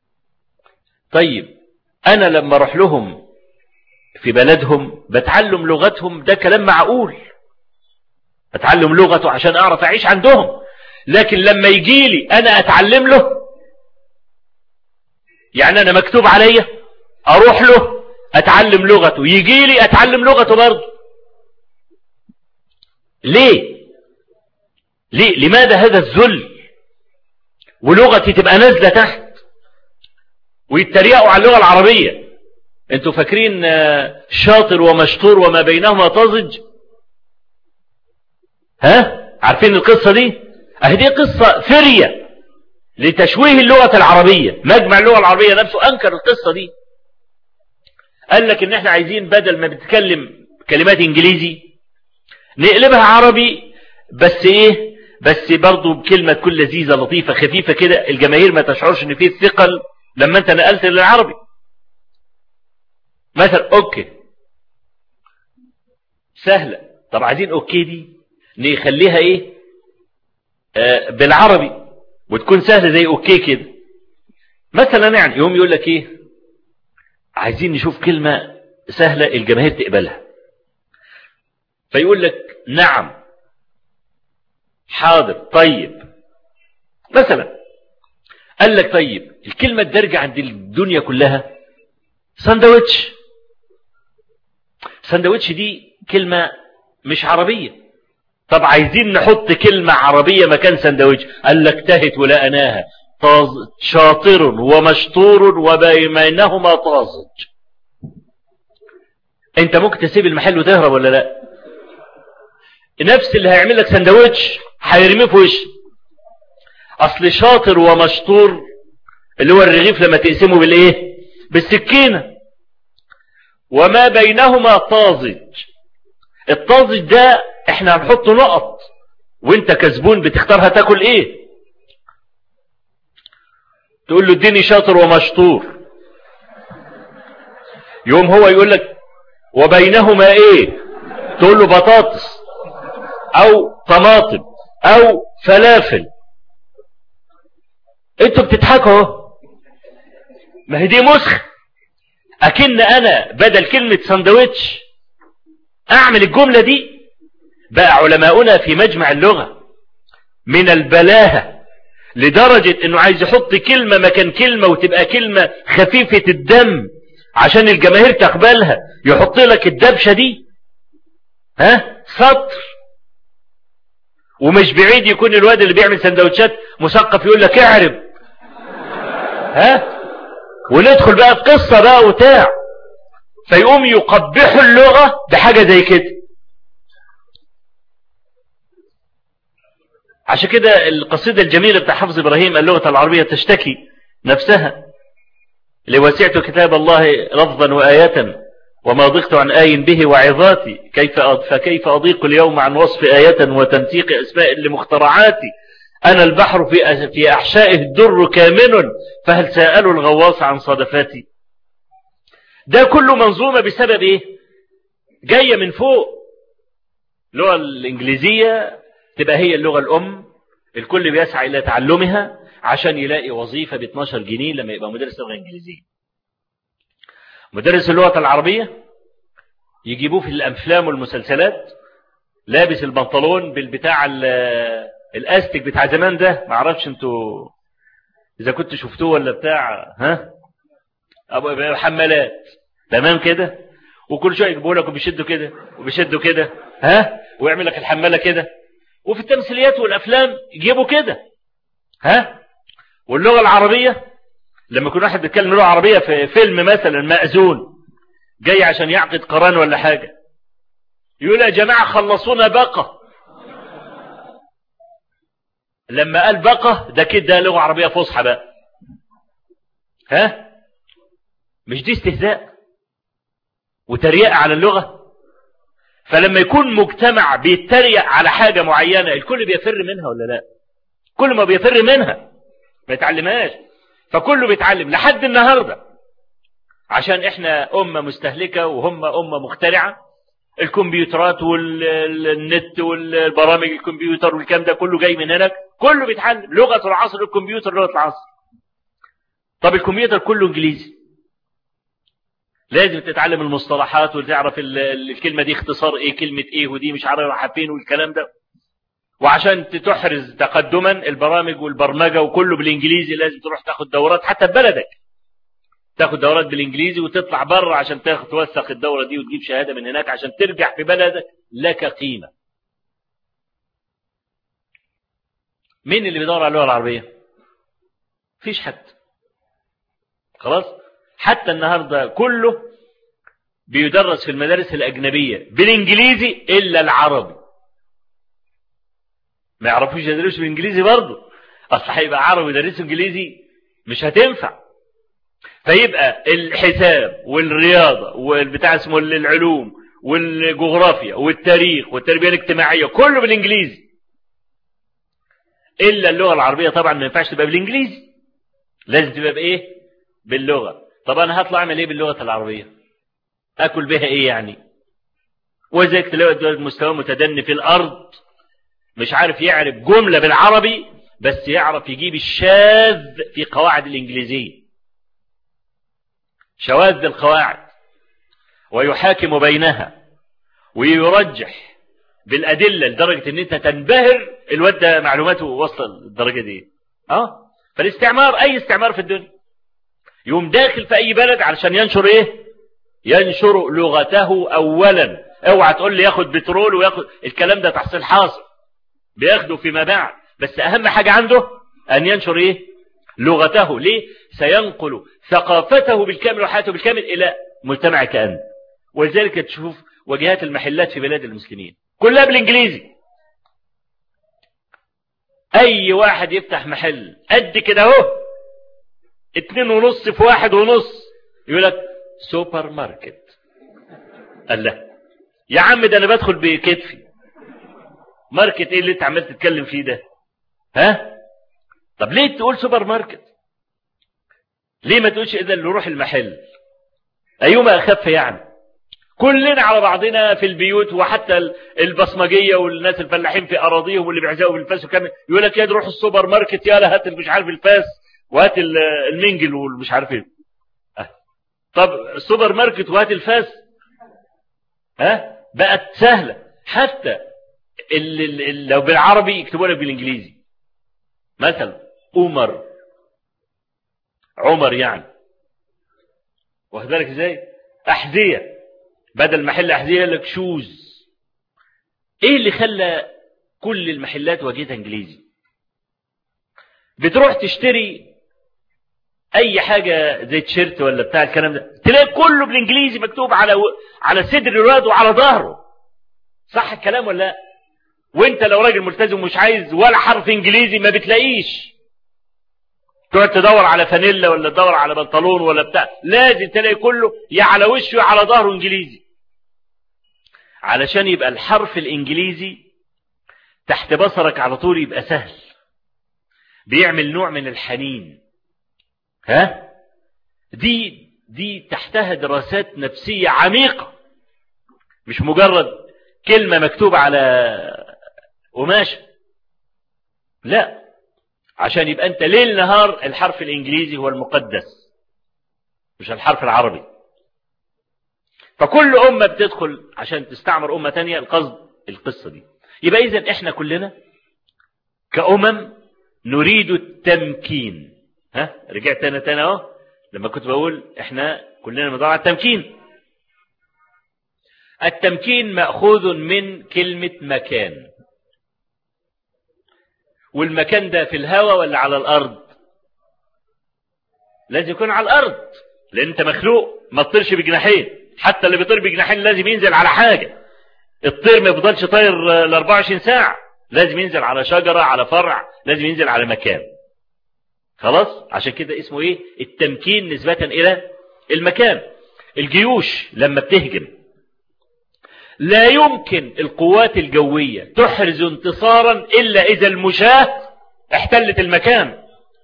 طيب انا لما اروح لهم في بلدهم بتعلم لغتهم، ده كلام معقول، اتعلم لغته عشان اعرف اعيش عندهم، لكن لما يجي لي انا اتعلم له، يعني انا مكتوب عليا اروح له اتعلم لغته، يجي لي اتعلم لغته برضه. ليه؟ لماذا هذا الذل؟ ولغتي تبقى نازله تحت ويتريقوا على اللغه العربيه. انتوا فاكرين شاطر ومشطور وما بينهما طازج؟ ها؟ عارفين القصه دي؟ دي قصه ثريه لتشويه اللغه العربيه. مجمع اللغه العربيه نفسه انكر القصه دي، قال لك ان احنا عايزين بدل ما بتتكلم كلمات انجليزي نقلبها عربي، بس ايه، بس برضو بكلمة تكون لذيذة لطيفة خفيفة كده، الجماهير ما تشعرش ان فيه ثقل لما انت نقلت للعربي. مثلا اوكي سهلة، طب عايزين اوكي دي نخليها ايه بالعربي وتكون سهلة زي اوكي كده مثلا. يعني يوم يقول لك ايه، عايزين نشوف كلمة سهلة الجماهير تقبلها، فيقول لك نعم حاضر طيب. مثلا قال لك طيب الكلمة الدارجة عند الدنيا كلها ساندويتش. ساندويتش دي كلمة مش عربية، طب عايزين نحط كلمة عربية مكان ساندويتش، قال لك تهت ولقناها شاطر ومشطور وبينهما طازج. انت ممكن تسيب المحل وتهرب ولا لا؟ نفس اللي هيعمل لك ساندويتش هيرميه في وشك. اصل شاطر ومشطور اللي هو الرغيف لما تقسمه بالايه، بالسكينة، وما بينهما طازج. الطازج ده احنا هنحط نقط وانت كزبون بتختار هتاكل ايه، تقول له اديني شاطر ومشطور، يوم هو يقول لك وبينهما ايه، تقول له بطاطس او طماطم او فلافل. انتوا بتضحكوا، ما هي دي مسخ. اكن انا بدل كلمة ساندويتش اعمل الجملة دي. بقى علماؤنا في مجمع اللغة من البلاهة لدرجة انه عايز يحط كلمة مكان كلمة وتبقى كلمة خفيفة الدم عشان الجماهير تقبلها، يحط لك الدبشة دي سطر. ومش بعيد يكون الواد اللي بيعمل سندوتشات مثقف يقول لك اعرب وندخل بقى في قصة بقى وتاع، فيقوم يقبحوا اللغة بحاجة زي كده. عشان كده القصيدة الجميلة بتاع حافظ إبراهيم اللغة العربية تشتكي نفسها، لوسعت كتاب الله لفظا وآية وما ضقت عن آي به وعظاتي، فكيف أضيق اليوم عن وصف آية وتنسيق أسماء لمخترعاتي. أنا البحر في أحشائه الدر كامن، فهل سألوا الغواص عن صدفاتي. ده كله منظومة بسبب إيه؟ جاية من فوق. اللغة الإنجليزية تبقى هي اللغة الأم، الكل بيسعى إلى تعلمها عشان يلاقي وظيفة ب12 جنيه لما يبقى مدرس لغة إنجليزية. مدرس اللغة العربية يجيبوه في الأفلام والمسلسلات لابس البنطلون بالبتاع الأستك بتاع زمان ده، ما اعرفش انتوا إذا كنت شفتوه ولا بتاع، أبو حمالات تمام كده، وكل شوية يجيبوا لك وبيشدوا كده وبيشدوا كده، ويعمل لك الحمالة كده. وفي التمثيليات والأفلام يجيبوا كده، واللغة العربية لما يكون واحد بيتكلم لغة عربية في فيلم مثلا مأذون جاي عشان يعقد قران ولا حاجة، يقول يا جماعة خلصونا بقى. لما قال بقى ده كده لغة عربية فصحى بقى، مش دي استهزاء وتريقة على اللغة؟ فلما يكون مجتمع بيتريق على حاجة معينة الكل بيفر منها ولا لا؟ كل ما بيفر منها ما يتعلمهاش، فكله بيتعلم لحد النهاردة عشان احنا أمة مستهلكة وهم أمة مخترعة. الكمبيوترات والنت والبرامج الكمبيوتر والكلام ده كله جاي من هناك، كله بيتعلم لغة العصر. الكمبيوتر لغة العصر. طب الكمبيوتر كله انجليزي، لازم تتعلم المصطلحات وتعرف الكلمة دي اختصار ايه، كلمة ايه، ودي مش عارف رايحة فين والكلام ده. وعشان تحرز تقدما البرامج والبرمجة وكله بالانجليزي لازم تروح تاخد دورات حتى ببلدك، تاخد دورات بالانجليزي وتطلع بره عشان توثق الدورة دي وتجيب شهادة من هناك عشان ترجع في بلدك لك قيمة. مين اللي بيدور على اللغة العربية؟ فيش حد. خلاص. حتى النهاردة كله بيدرس في المدارس الأجنبية بالانجليزي إلا العربي. ما يعرفوش يدرسوا بالانجليزي برضه، اصل هيبقى عربي يدرسوا انجليزي مش هتنفع. فيبقى الحساب والرياضة والبتاع اسمه العلوم والجغرافيا والتاريخ والتربية الاجتماعية كله بالانجليزي، الا اللغة العربية طبعا ما ينفعش تبقى بالانجليزي، لازم تبقى بايه؟ باللغة. طب انا هطلع اعمل ايه باللغة العربية؟ اكل بها ايه يعني؟ وذلك تلاقي مستوى متدني في الارض مش عارف يعرف جملة بالعربي بس يعرف يجيب الشاذ في قواعد الانجليزية، شواذ القواعد، ويحاكم بينها ويرجح بالأدلة لدرجة ان انت تنبهر الواد ده معلوماته وصل الدرجة دي. فالاستعمار اي استعمار في الدنيا يوم داخل في اي بلد علشان ينشر ايه؟ ينشر لغته اولا. اوعى تقول لي ياخد بترول وياخد الكلام ده تحصيل حاصل بياخده فيما بعد، بس اهم حاجة عنده ان ينشر ايه؟ لغته. ليه؟ سينقل ثقافته بالكامل وحياته بالكامل الى مجتمع كأن. ولذلك تشوف واجهات المحلات في بلاد المسلمين كلها بالانجليزي. اي واحد يفتح محل قد كده اهو 2.5 في 1.5 يقول لك سوبر ماركت. الله يا عم ده انا بدخل بكتفي، ماركت ايه اللي انت عمال تتكلم فيه ده؟ طب ليه تقول سوبر ماركت؟ ليه ما تقولش اذا اللي نروح المحل؟ ايهما اخف يعني؟ كلنا على بعضنا في البيوت، وحتى البصمجيه والناس الفلاحين في اراضيهم واللي بيعزقوا بالفاس وكامل يقول لك يا روح السوبر ماركت يا هات مش عارف الفاس وهات المنجل والمش عارف ايه. طب السوبر ماركت وهات الفاس بقت سهله. حتى لو بالعربي يكتبوا لك بالانجليزي مثلا عمر يعني، واخد بالك ازاي؟ احذيه بدل محل احذيه لك شوز. ايه اللي خلى كل المحلات واجهتها انجليزي؟ بتروح تشتري اي حاجه زي تيشيرت ولا بتاع الكلام ده تلاقي كله بالانجليزي مكتوب على صدر الواد وعلى ظهره. صح الكلام ولا لا؟ وانت لو راجل ملتزم مش عايز ولا حرف انجليزي ما بتلاقيش، تقعد تدور على فانيلا ولا تدور على بنطلون ولا بتاع، لازم تلاقي كله يا على وشه يا على ظهره انجليزي، علشان يبقى الحرف الانجليزي تحت بصرك على طول، يبقى سهل، بيعمل نوع من الحنين. دي تحتها دراسات نفسية عميقة، مش مجرد كلمة مكتوبة على قماشة. لا، عشان يبقى انت ليل نهار الحرف الانجليزي هو المقدس مش الحرف العربي. فكل أمة بتدخل عشان تستعمر أمة تانية، القصة دي. يبقى إذن إحنا كلنا كأمم نريد التمكين. رجعت أنا تاني أهو لما كنت بقول إحنا كلنا ندور على التمكين. التمكين مأخوذ من كلمة مكان، والمكان ده في الهواء ولا على الأرض؟ لازم يكون على الأرض، لأن أنت مخلوق ما تطيرش بجناحين. حتى اللي بيطير بجناحين لازم ينزل على حاجة. الطير ما يفضلش طاير ل 24 ساعة، لازم ينزل على شجرة، على فرع، لازم ينزل على مكان. خلاص؟ عشان كده اسمه ايه؟ التمكين نسبة إلى المكان. الجيوش لما بتهجم لا يمكن القوات الجوية تحرز انتصارا إلا إذا المشاة احتلت المكان.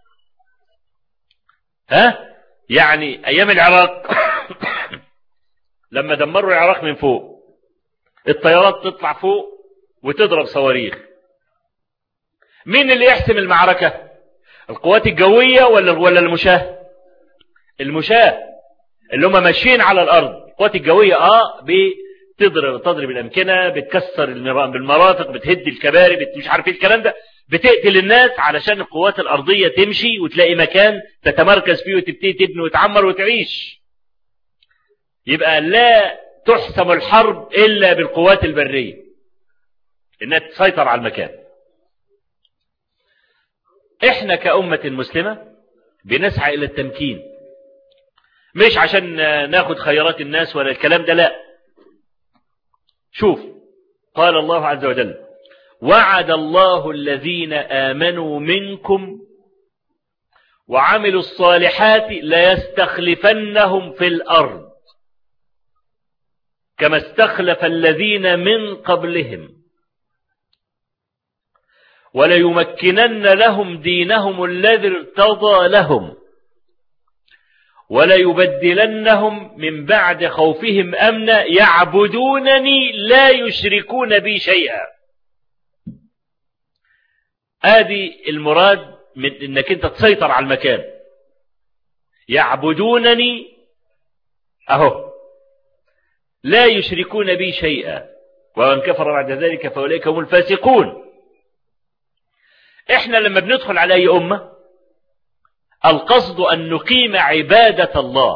يعني أيام العراق لما دمروا العراق من فوق، الطيارات تطلع فوق وتضرب صواريخ. مين اللي يحسم المعركة؟ القوات الجوية ولا المشاة؟ المشاة اللي هم ماشيين على الأرض. القوات الجوية تضرب الأمكنة، بتكسر بالمرافق، بتهد الكباري، مش عارف ايه الكلام ده، بتقتل الناس علشان القوات الأرضية تمشي وتلاقي مكان تتمركز فيه وتبتدي تبني وتعمر وتعيش. يبقى لا تحسم الحرب إلا بالقوات البرية إنها تسيطر على المكان. إحنا كأمة مسلمة بنسعى إلى التمكين، مش عشان ناخد خيرات الناس ولا الكلام ده، لا. شوف قال الله عز وجل: وعد الله الذين آمنوا منكم وعملوا الصالحات ليستخلفنهم في الأرض كما استخلف الذين من قبلهم وليمكنن لهم دينهم الذي ارتضى لهم وليبدلنهم من بعد خوفهم أمنا يعبدونني لا يشركون بي شيئا. ادي المراد من انك انت تسيطر على المكان. يعبدونني اهو لا يشركون بي شيئا ومن كفر بعد ذلك فاولئك هم الفاسقون. احنا لما بندخل على اي امة القصد ان نقيم عبادة الله،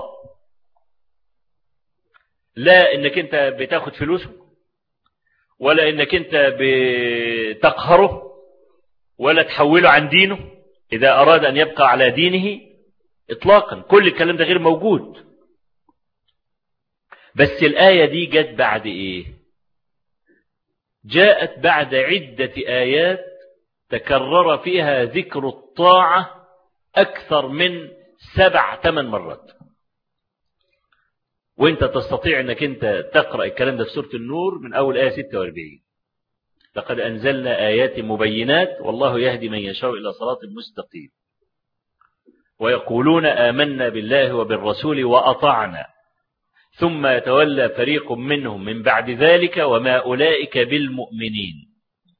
لا انك انت بتاخد فلوسه ولا انك انت بتقهره ولا تحوله عن دينه اذا اراد ان يبقى على دينه اطلاقا. كل الكلام ده غير موجود. بس الآية دي جت بعد ايه؟ جاءت بعد عدة آيات تكرر فيها ذكر الطاعة أكثر من 7-8 مرات. وانت تستطيع انك انت تقرأ الكلام ده في سورة النور من أول آية 46: لقد أنزلنا آيات مبينات والله يهدي من يشاء إلى صراط مستقيم ويقولون آمنا بالله وبالرسول وأطعنا ثم يتولى فريق منهم من بعد ذلك وما أولئك بالمؤمنين.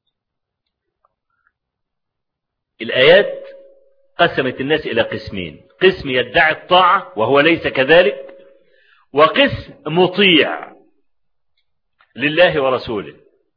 الآيات قسمت الناس إلى قسمين: قسم يدعي الطاعة وهو ليس كذلك، وقسم مطيع لله ورسوله.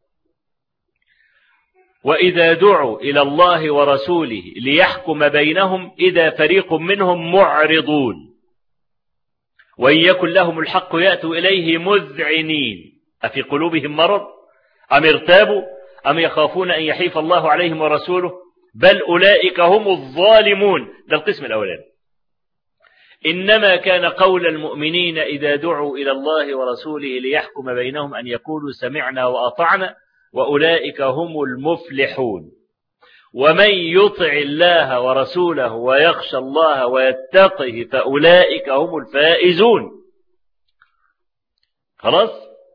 وإذا دعوا إلى الله ورسوله ليحكم بينهم إذا فريق منهم معرضون وإن يكن لهم الحق يأتوا إليه مذعنين أفي قلوبهم مرض أم ارتابوا أم يخافون أن يحيف الله عليهم ورسوله بل أولئك هم الظالمون. ده القسم الأولاني. إنما كان قول المؤمنين إذا دعوا إلى الله ورسوله ليحكم بينهم أن يقولوا سمعنا وأطعنا وأولئك هم المفلحون. ومن يطع الله ورسوله ويخشى الله ويتقه فأولئك هم الفائزون. خلاص.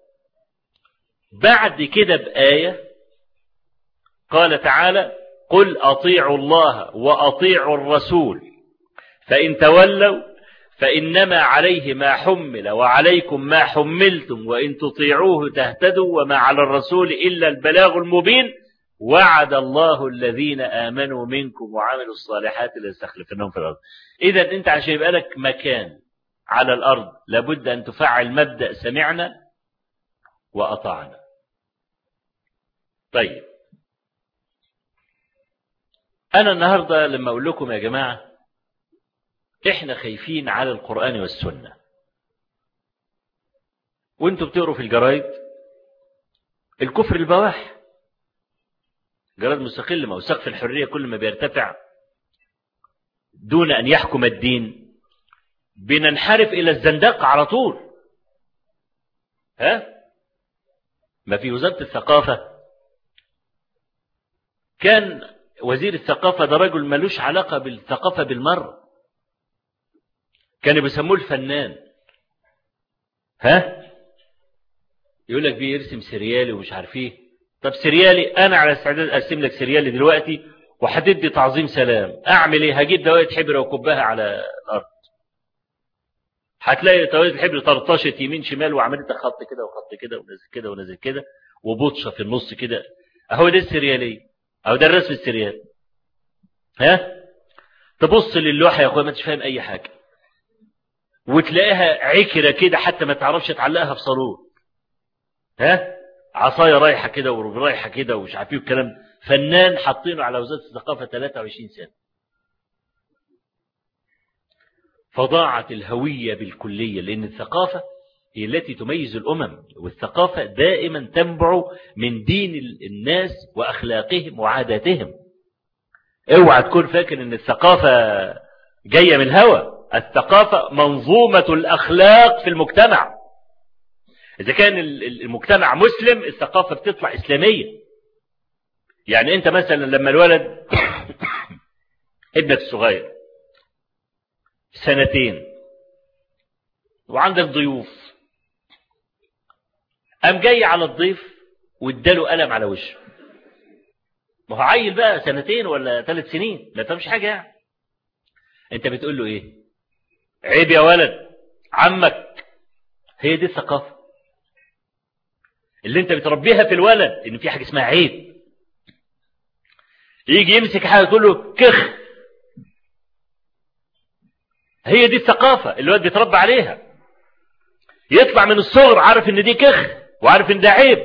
بعد كده بآية قال تعالى: قل أطيعوا الله وأطيعوا الرسول فإن تولوا فإنما عليه ما حمل وعليكم ما حملتم وإن تطيعوه تهتدوا وما على الرسول إلا البلاغ المبين وعد الله الذين آمنوا منكم وعملوا الصالحات ليستخلفنهم في الأرض. إذا أنت عشان يبقى لك مكان على الأرض لابد أن تفعل مبدأ سمعنا وأطعنا. طيب أنا النهاردة لما أقول لكم يا جماعة إحنا خايفين على القرآن والسنة، وانتوا بتقروا في الجرايد الكفر البواح، جرائد مستقل، ما هو سقف الحرية كل ما بيرتفع دون أن يحكم الدين بننحرف إلى الزندقة على طول. ما في وزارة الثقافة كان وزير الثقافة ده رجل ملوش علاقة بالثقافة بالمرة، كانوا بيسموه الفنان. يقول لك بيرسم سريالي ومش عارف ايه. طب سريالي، انا على استعداد ارسم لك سريالي دلوقتي وهتدي تعظيم سلام، اعمل ايه؟ هجيب دوائر حبر وكبها على الارض، هتلاقي دوائر الحبر طرطشت يمين شمال وعملت خط كده وخط كده ونزل كده ونزل كده وبطشه في النص كده. اهو ده السريالي، اهو ده الرسم السريالي. تبص للوحه يا اخويا ما انتش فاهم اي حاجه، وتلاقيها عكره كده حتى ما تعرفش تعلقها في صالون. عصايه رايحه كده ورايحه كده ومش عارف ايه الكلام. فنان حاطينه على وزاره الثقافه 23 سنه. فضاعت الهويه بالكليه، لان الثقافه هي التي تميز الامم، والثقافه دائما تنبع من دين الناس واخلاقهم وعاداتهم. اوعى تكون فاكر ان الثقافه جايه من الهوى. الثقافه منظومه الاخلاق في المجتمع. إذا كان المجتمع مسلم الثقافة بتطلع إسلامية. يعني أنت مثلا لما الولد ابنك الصغير 2 سنين وعندك ضيوف، قام جاي على الضيف واداله قلم على وشه، ما هو عيل بقى 2 ولا 3 سنين ما فهمش حاجة يعني. أنت بتقول له إيه؟ عيب يا ولد، عمك. هي دي الثقافة اللي انت بتربيها في الولد، ان في حاجه اسمها عيب. يجي يمسك حاجه تقول له كخ. هي دي الثقافه اللي الولد بيتربى عليها، يطلع من الصغر عارف ان دي كخ وعارف ان ده عيب.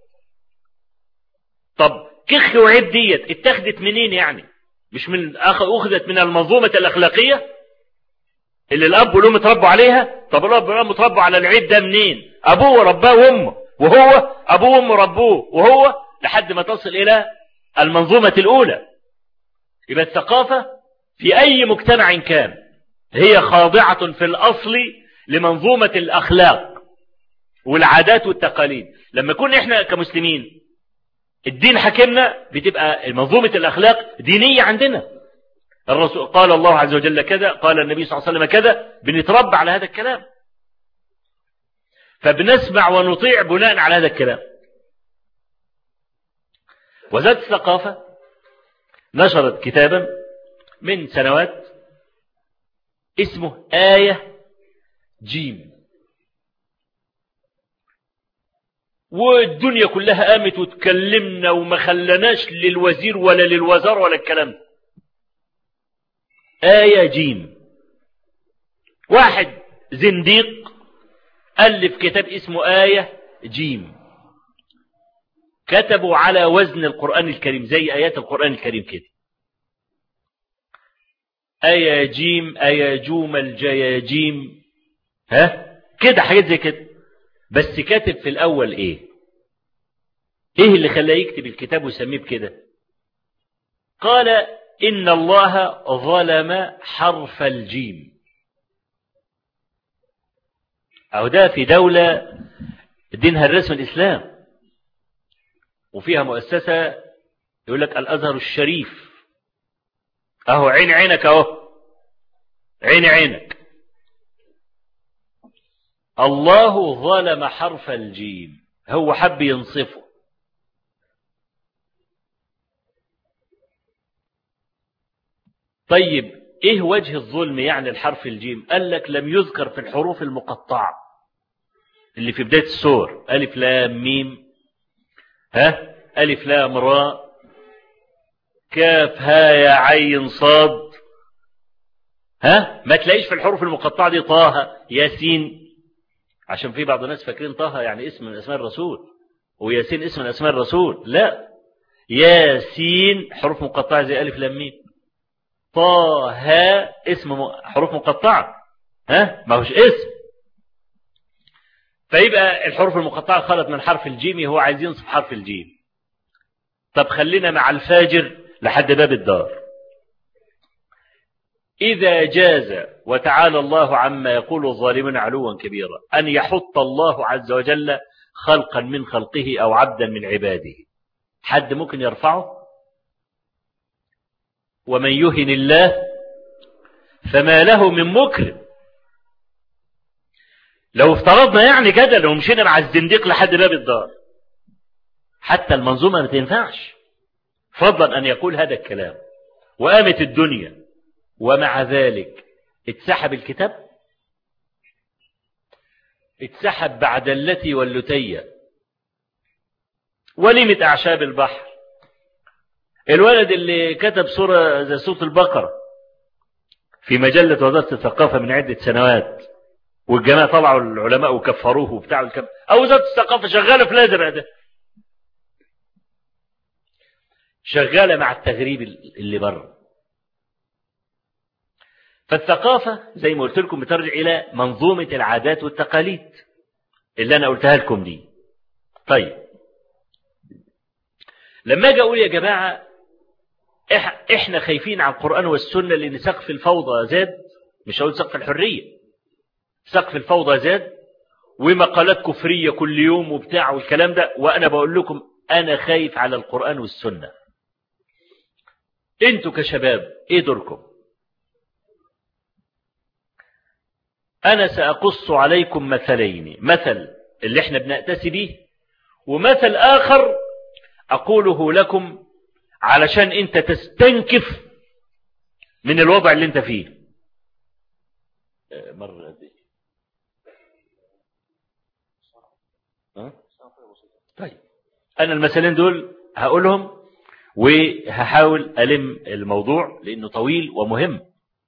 طب كخ وعيب ديت اتخذت منين يعني؟ مش من اخذت من المنظومه الاخلاقيه اللي الاب والام اتربوا عليها. طب الاب والام اتربوا على العيب ده منين؟ ابوه رباه وامه، وهو أبوه وأمه ربوه، وهو لحد ما تصل إلى المنظومة الأولى. يبقى الثقافة في أي مجتمع كان هي خاضعة في الأصل لمنظومة الأخلاق والعادات والتقاليد. لما يكون إحنا كمسلمين الدين حكمنا بتبقى منظومة الأخلاق دينية عندنا. الرسول قال الله عز وجل كذا، قال النبي صلى الله عليه وسلم كذا، بنتربى على هذا الكلام، فبنسمع ونطيع بناء على هذا الكلام. وزارة الثقافة نشرت كتابا من سنوات اسمه آية جيم، والدنيا كلها قامت وتكلمنا وما خلناش للوزير ولا للوزارة ولا الكلام. آية جيم، واحد زنديق ألف كتاب اسمه آية جيم، كتبوا على وزن القرآن الكريم زي آيات القرآن الكريم كده. آية جيم، آية جوم، الجياجيم، كده حاجات زي كده. بس كاتب في الأول إيه اللي خلاه يكتب الكتاب ويسميه بكده؟ قال إن الله ظلم حرف الجيم. أو ده في دولة دينها الرسم الإسلام وفيها مؤسسة يقول لك الأزهر الشريف، أهو عين عينك، أهو عين عينك. الله ظلم حرف الجيم، هو حب ينصفه. طيب ايه وجه الظلم يعني الحرف الجيم؟ قال لك لم يذكر في الحروف المقطعة اللي في بداية السور، ألف لام ميم، ألف لام راء، كاف ها يا عين صاد. ها ما تلاقيش في الحروف المقطعة دي طه ياسين، عشان في بعض الناس فاكرين طه يعني اسم من اسماء الرسول وياسين اسم من اسماء الرسول. لا، ياسين حروف مقطعة زي ألف لام ميم. طه اسم حروف مقطعة، ها ما هوش اسم. فيبقى الحروف المقطعة خلت من حرف الجيم، هو عايز ينصب حرف الجيم. طب خلينا مع الفاجر لحد باب الدار. إذا جاز وتعالى الله عما يقول الظالمون علوا كبيرا أن يحط الله عز وجل خلقا من خلقه أو عبدا من عباده، حد ممكن يرفعه؟ ومن يهن الله فما له من مكرم. لو افترضنا يعني كده، لو مشينا مع الزنديق لحد باب الدار، حتى المنظومة ما تنفعش، فضلا أن يقول هذا الكلام وقامت الدنيا، ومع ذلك اتسحب الكتاب، اتسحب بعد التي واللتية ولمت أعشاب البحر. الولد اللي كتب سورة زي سورة البقرة في مجلة وزارة الثقافة من عدة سنوات، والجماعة طلعوا العلماء وكفروه وبتاع الكلام، أو وزارة الثقافة شغالة في الأزرق ده، شغالة مع التغريب اللي بره. فالثقافة زي ما قلت لكم بترجع إلى منظومة العادات والتقاليد اللي أنا قلتها لكم دي. طيب لما أجي أقول يا جماعة إحنا خايفين على القرآن والسنة لأن سقف الفوضى زاد، مش هقول سقف الحرية، سقف الفوضى زاد ومقالات كفرية كل يوم وبتاع والكلام ده، وأنا بقول لكم أنا خايف على القرآن والسنة. أنتوا كشباب إيه دوركم؟ أنا سأقص عليكم مثلين، مثل اللي احنا بنأتسي به، ومثل آخر أقوله لكم علشان أنت تستنكف من الوضع اللي أنت فيه. مرة دي طيب أنا المثلين دول هقولهم وهحاول ألم الموضوع لأنه طويل ومهم،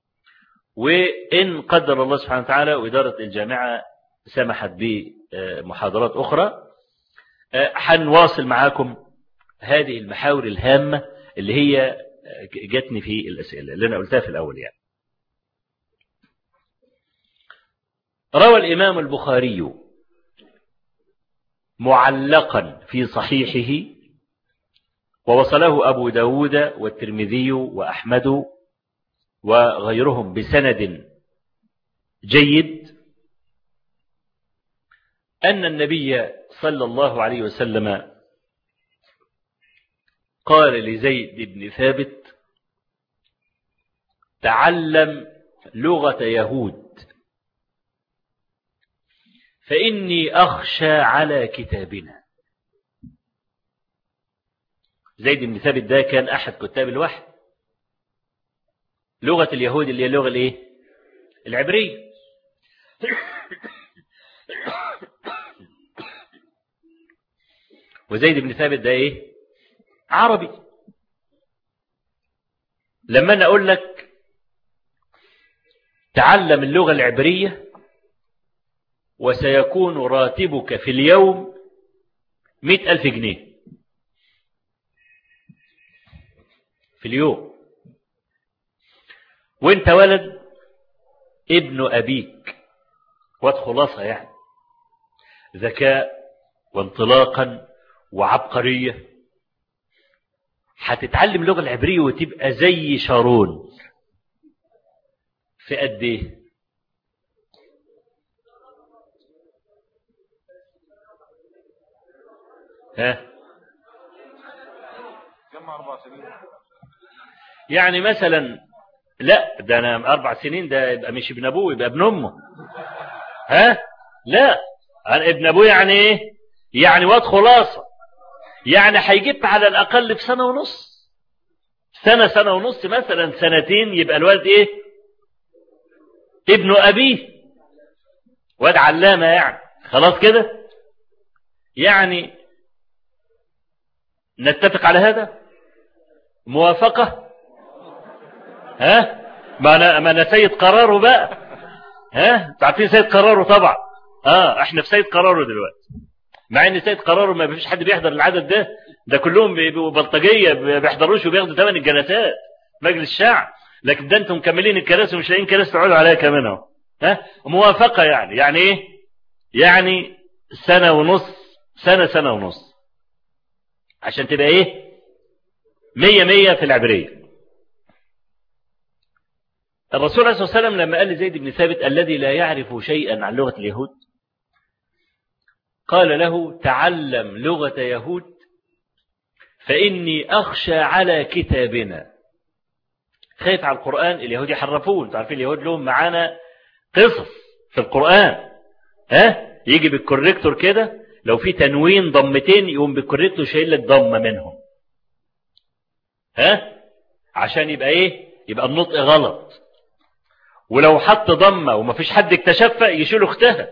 وإن قدر الله سبحانه وتعالى وإدارة الجامعة سمحت بمحاضرات أخرى هنواصل معاكم هذه المحاور الهامة اللي هي جاتني في الأسئلة اللي أنا قلتها في الأول. يعني روى الإمام البخاري معلقا في صحيحه ووصله أبو داود والترمذي وأحمد وغيرهم بسند جيد أن النبي صلى الله عليه وسلم قال لزيد بن ثابت: تعلم لغة يهود فإني أخشى على كتابنا. زيد بن ثابت ده كان أحد كتاب الوحي. لغة اليهود اللي هي اللغة الايه؟ العبرية. وزيد بن ثابت ده ايه؟ عربي. لما انا اقول لك تعلم اللغة العبرية وسيكون راتبك في اليوم 100,000 جنيه في اليوم، وانت ولد ابن أبيك، خلاصة يعني ذكاء وانطلاقا وعبقرية، هتتعلم اللغة العبرية وتبقى زي شارون في قد ايه؟ ها؟ جمع 4 سنين يعني مثلا، لا ده انا 4 سنين ده يبقى مش ابن ابوه، يبقى ابن امه. ها؟ لا انا ابن ابوه يعني ايه؟ يعني واد خلاصة، يعني هيجيب على الاقل في سنة ونص، سنة ونص مثلا، سنتين، يبقى الولد ايه؟ ابن ابيه، واد علامة يعني. خلاص كده يعني نتفق على هذا. موافقة؟ ها؟ ما أنا سيد قراره بقى. ها؟ تعرفين سيد قراره طبعا. احنا في سيد قراره دلوقتي، مع ان سيد قراره ما فيش حد بيحضر العدد ده كلهم بيبقوا بلطجية بيحضروش وبياخدوا ثمن الجلسات مجلس الشعب، لكن ده انتم مكملين الكراسي ومش لاقيين كراسي تقعدوا عليها كمان اهو. موافقة يعني ايه؟ يعني سنة ونص عشان تبقى ايه 100 في العبرية. الرسول عليه الصلاة والسلام لما قال لزيد بن ثابت الذي لا يعرف شيئا عن لغة اليهود قال له تعلم لغة يهود فإني أخشى على كتابنا. خايف على القرآن، اليهود يحرفون، تعرفين اليهود لهم معانا قصص في القرآن. يجي بالكوريكتور كده لو في تنوين ضمتين يقوم بالكوريكتور شايل لك ضمة منهم، عشان يبقى ايه، يبقى النطق غلط. ولو حط ضمة ومفيش حد اكتشفها يشيل اختها،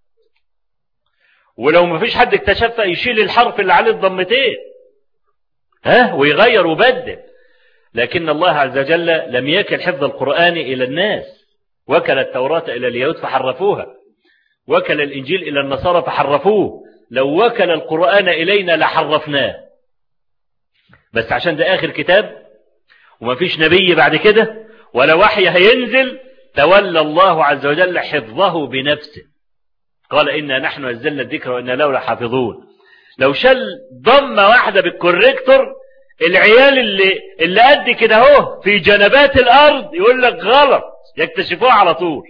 ولو مفيش حد اكتشفها يشيل الحرف اللي عليه الضمتين ويغير وبدل. لكن الله عز وجل لم يكل حفظ القرآن إلى الناس، وكل التوراة إلى اليهود فحرفوها، وكل الإنجيل إلى النصارى فحرفوه. لو وكل القرآن إلينا لحرفناه، بس عشان ده آخر كتاب ومفيش نبي بعد كده ولا وحي هينزل، تولى الله عز وجل حفظه بنفسه. قال إنا نحن نزلنا الذكر وإنا له لحافظون. لو شل ضمة واحدة بالكوريكتور العيال اللي قد كده اهو في جنبات الأرض يقول لك غلط، يكتشفوها على طول.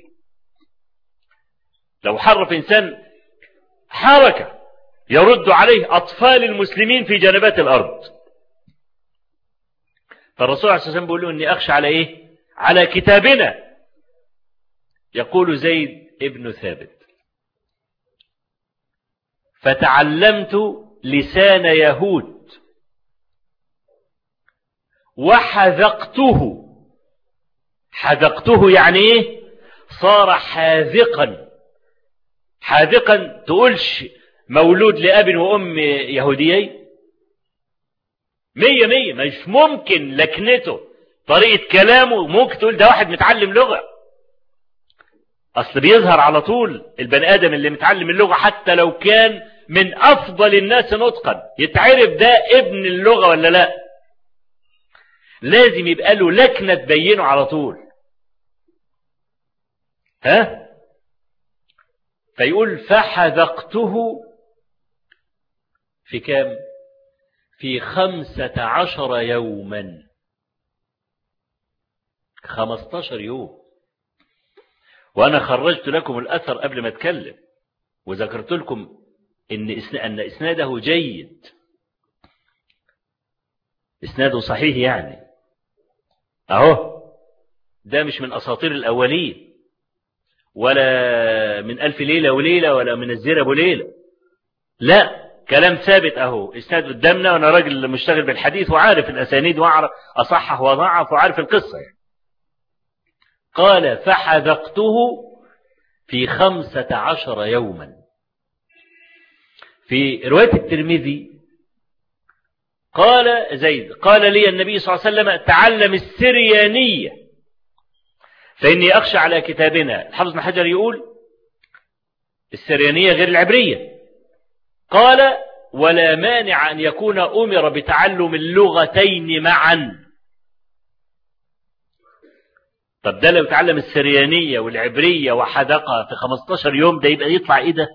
لو حرف إنسان حركة يرد عليه أطفال المسلمين في جنبات الأرض. فالرسول عليه الصلاة والسلام بيقول له إني أخشى على إيه؟ على كتابنا. يقول زيد ابن ثابت فتعلمت لسان يهود وحذقته. حذقته يعني ايه؟ صار حاذقا. حاذقا تقولش مولود لأب وأم يهوديين 100 مش ممكن. لكنته طريقة كلامه ممكن تقول ده واحد متعلم لغة. أصل بيظهر على طول البني آدم اللي متعلم اللغة حتى لو كان من أفضل الناس نطقا، يتعرف ده ابن اللغة ولا لا. لازم يبقى له لكنة تبينه على طول. فيقول فحذقته في كام؟ في 15 يوما. 15 يوم. وأنا خرجت لكم الأثر قبل ما أتكلم وذكرت لكم أن إسناده جيد، إسناده صحيح يعني. أهو ده مش من أساطير الأولين ولا من ألف ليلة وليلة ولا من الزير أبو ليلة، لا، كلام ثابت. أهو إسناد قدامنا، وأنا راجل مشتغل بالحديث وعارف الأسانيد وأعرف أصحح وضعف وعارف القصة يعني. قال فحذقته في 15 يوما. في رواية الترمذي قال زيد قال لي النبي صلى الله عليه وسلم تعلم السريانية فإني أخشى على كتابنا. الحافظ بن حجر يقول السريانية غير العبرية. قال ولا مانع أن يكون أمر بتعلم اللغتين معا. طب ده لو تعلم السريانية والعبرية وحدقها في 15 يوم ده يبقى يطلع إيه ده؟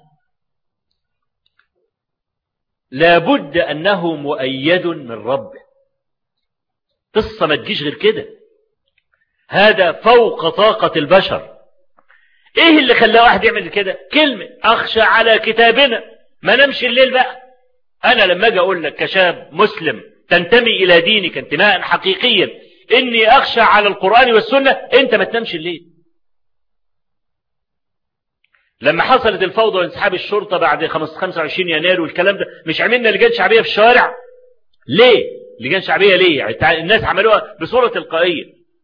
لابد أنه مؤيد من ربه. قصة ما تجيش غير كده. هذا فوق طاقة البشر. ايه اللي خلاه واحد يعمل كده؟ كلمة أخشى على كتابنا. ما نمشي الليل بقى. أنا لما أجي أقول لك كشاب مسلم تنتمي إلى دينك انتماء حقيقيا إني أخشى على القرآن والسنة، أنت ما تنامش الليل. لما حصلت الفوضى وانسحاب الشرطة بعد 25 يناير والكلام ده، مش عملنا لجان شعبية في الشوارع؟ ليه؟ لجان شعبية ليه؟ يعني الناس عملوها بصورة تلقائية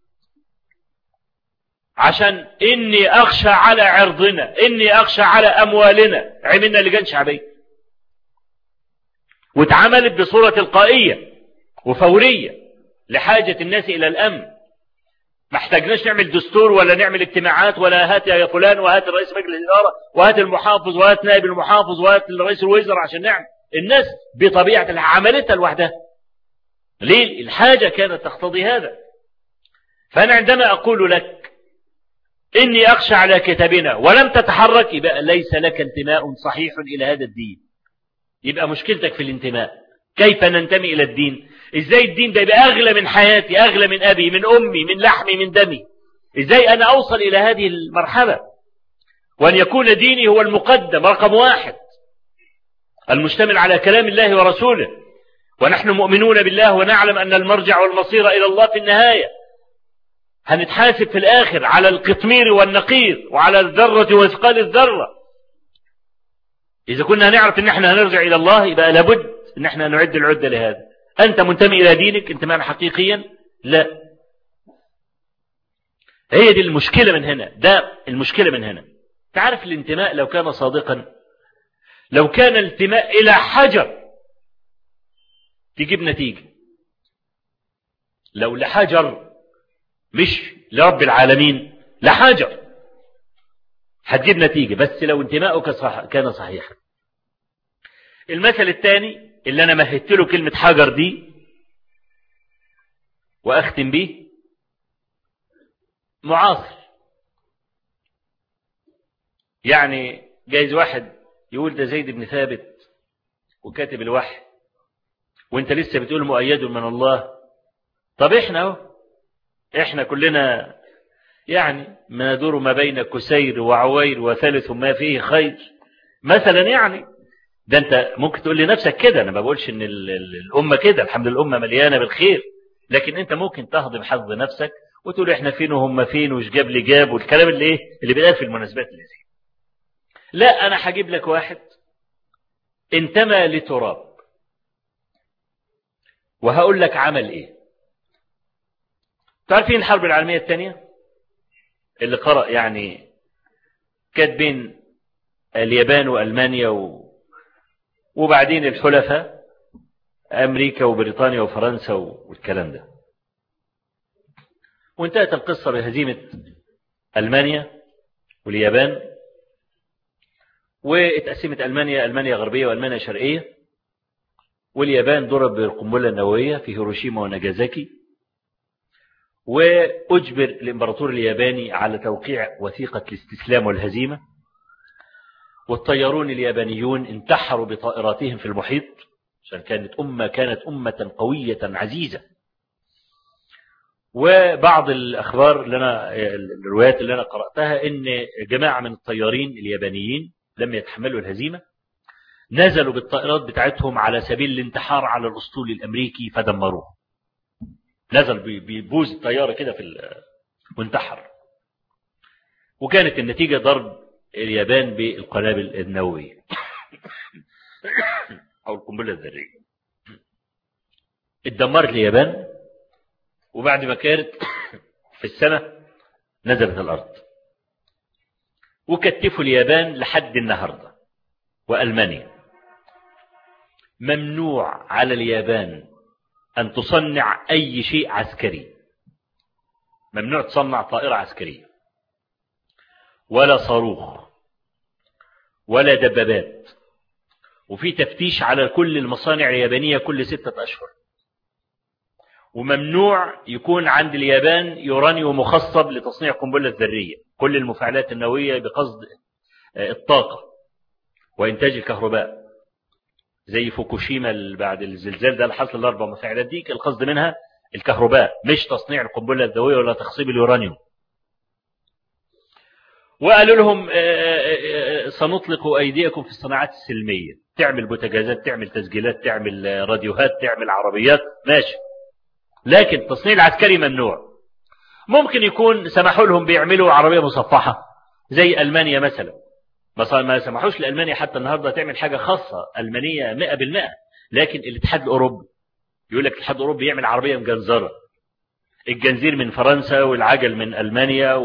عشان إني أخشى على عرضنا، إني أخشى على أموالنا. عملنا لجان شعبية واتعملت بصورة تلقائية وفورية. لحاجة الناس إلى الأمن. ما احتاجناش نعمل دستور ولا نعمل اجتماعات ولا هات يا فلان وهات رئيس مجلس الإدارة وهات المحافظ وهات نائب المحافظ وهات رئيس الوزراء عشان نعمل. الناس بطبيعة عملتها لوحدها. ليه؟ الحاجة كانت تقتضي هذا. فأنا عندما أقول لك إني أخشى على كتابنا ولم تتحرك، يبقى ليس لك انتماء صحيح إلى هذا الدين. يبقى مشكلتك في الانتماء. كيف ننتمي إلى الدين؟ إزاي الدين ده يبقى أغلى من حياتي، أغلى من أبي، من أمي، من لحمي، من دمي؟ إزاي أنا أوصل إلى هذه المرحلة وأن يكون ديني هو المقدم رقم واحد، المشتمل على كلام الله ورسوله، ونحن مؤمنون بالله ونعلم أن المرجع والمصير إلى الله في النهاية. هنتحاسب في الآخر على القطمير والنقير وعلى الذرة وثقال الذرة. إذا كنا نعرف أن احنا هنرجع إلى الله يبقى لابد أن احنا نعد العدة لهذا. أنت منتمي إلى دينك انتماء حقيقيا؟ لا. هي دي المشكلة من هنا، ده المشكلة من هنا. تعرف الانتماء لو كان صادقا، لو كان الانتماء إلى حجر تجيب نتيجة. لو لحجر مش لرب العالمين، لحجر هتجيب نتيجة، بس لو انتماؤك كان صحيحا. المثل الثاني اللي أنا مهدت له كلمة حجر دي وأختم به، معاصر. يعني جايز واحد يقول ده زيد بن ثابت وكاتب الوحي وانت لسه بتقول مؤيد من الله. طب احنا كلنا يعني ما ندور ما بين كسير وعوير وثالث ما فيه خير مثلا. يعني ده انت ممكن تقول لنفسك كده، انا ما بقولش ان الامه كده، الحمد لله الامه مليانه بالخير، لكن انت ممكن تهضم حظ نفسك وتقول احنا فين وهم فين وش جاب لي جاب والكلام اللي بيقال في المناسبات اللي زي. لا، انا هجيب لك واحد انتمى لتراب وهقول لك عمل ايه. تعرفين الحرب العالميه الثانيه اللي قرأ يعني كانت بين اليابان والمانيا وبعدين الحلفاء امريكا وبريطانيا وفرنسا والكلام ده، وانتهت القصه بهزيمه المانيا واليابان، واتقسمت المانيا غربيه والمانيا شرقيه، واليابان ضرب بالقنبله النوويه في هيروشيما وناجازاكي، واجبر الامبراطور الياباني على توقيع وثيقه الاستسلام والهزيمه، والطيارون اليابانيون انتحروا بطائراتهم في المحيط عشان كانت أمة قوية عزيزة. وبعض الأخبار الروايات اللي أنا قرأتها إن جماعة من الطيارين اليابانيين لم يتحملوا الهزيمة، نزلوا بالطائرات بتاعتهم على سبيل الانتحار على الأسطول الأمريكي فدمروه. نزل بيبوز الطيارة كده وانتحر، وكانت النتيجة ضرب اليابان بالقنابل النووية أو القنبلة الذرية. اتدمرت اليابان، وبعد ما كانت في السنة نزلت الأرض، وكتفوا اليابان لحد النهاردة. وألمانيا ممنوع على اليابان أن تصنع أي شيء عسكري، ممنوع تصنع طائرة عسكرية ولا صاروخ ولا دبابات، وفي تفتيش على كل المصانع اليابانية كل 6 أشهر، وممنوع يكون عند اليابان يورانيوم مخصب لتصنيع قنبلة ذرية. كل المفاعلات النووية بقصد الطاقة وإنتاج الكهرباء، زي فوكوشيما بعد الزلزال ده اللي حصل ال4 مفاعلات دي، القصد منها الكهرباء مش تصنيع القنبلة الذرية ولا تخصيب اليورانيوم. وقالوا لهم سنطلق أيديكم في الصناعات السلمية، تعمل بوتاجازات، تعمل تسجيلات، تعمل راديوهات، تعمل عربيات، ماشي، لكن التصنيع العسكري ممنوع. ممكن يكون سمحوا لهم بيعملوا عربية مصفحة زي ألمانيا مثلا، بس ما سمحوش لألمانيا حتى النهاردة تعمل حاجة خاصة ألمانية 100%. لكن الاتحاد الأوروبي يقول لك الاتحاد الأوروبي يعمل عربية مجنزرة، الجنزير من فرنسا والعجل من ألمانيا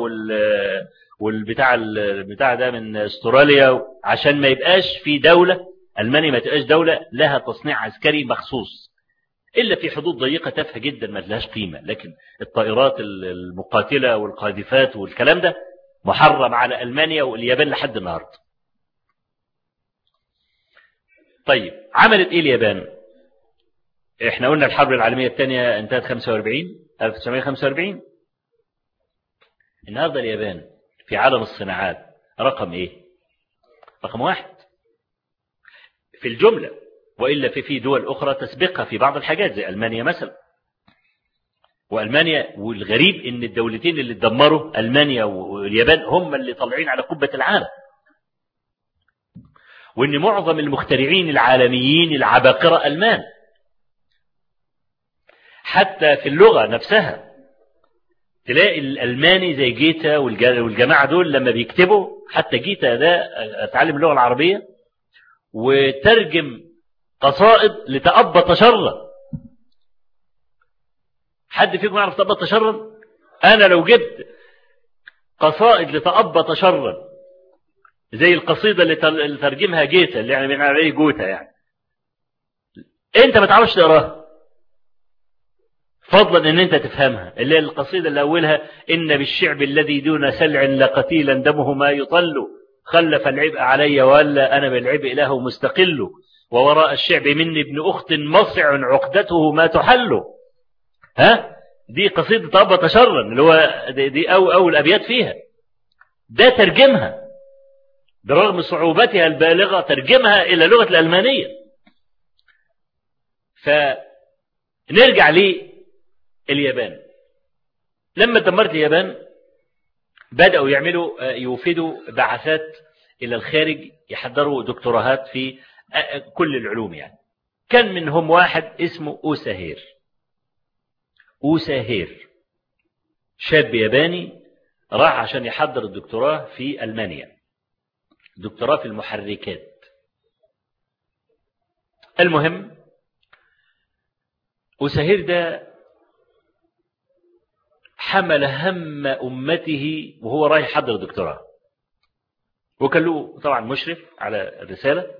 والبتاع ده من استراليا، عشان ما يبقاش في دولة ألمانيا ما تبقاش دولة لها تصنيع عسكري مخصوص. إلا في حدود ضيقة تافهة جدا ما لهاش قيمة، لكن الطائرات المقاتلة والقاذفات والكلام ده محرم على ألمانيا واليابان لحد النهاردة. طيب عملت إيه اليابان؟ إحنا قلنا الحرب العالمية الثانية انتهت 1945. النهاردة اليابان في عالم الصناعات رقم إيه؟ رقم 1 في الجملة، وإلا في دول أخرى تسبقها في بعض الحاجات زي ألمانيا مثلا. وألمانيا، والغريب إن الدولتين اللي اتدمروا ألمانيا واليابان هم اللي طالعين على قبة العالم، وإن معظم المخترعين العالميين العباقرة ألمان. حتى في اللغة نفسها تلاقي الألماني زي جيتا والجماعة دول لما بيكتبوا، حتى جيتا ده اتعلم اللغة العربية وترجم قصائد لتأبط شرا. حد فيكم يعرف تأبط شرا؟ أنا لو جبت قصائد لتأبط شرا زي القصيدة اللي ترجمها جيتا، اللي يعني من عليه جوتا، يعني أنت ما تعرفش تقراها فضلا ان انت تفهمها، اللي هي القصيدة اللي اولها: ان بالشعب الذي دون سلع لقتيلا دمه ما يطل، خلف العبء علي ولا انا بالعبء له مستقل، ووراء الشعب مني ابن اخت مصع عقدته ما تحل. ها، دي قصيدة تأبط شرا، اللي هو دي اول ابيات فيها. ده ترجمها برغم صعوبتها البالغة، ترجمها الى لغة الألمانية. فنرجع ليه اليابان. لما دمرت اليابان بدأوا يوفدوا بعثات إلى الخارج يحضروا دكتوراهات في كل العلوم. يعني كان منهم واحد اسمه أوساهير، شاب ياباني راح عشان يحضر الدكتوراه في ألمانيا، دكتوراه في المحركات. المهم أوساهير ده حمل هم أمته وهو رايح يحضر دكتوراه، وكان له طبعا مشرف على الرسالة.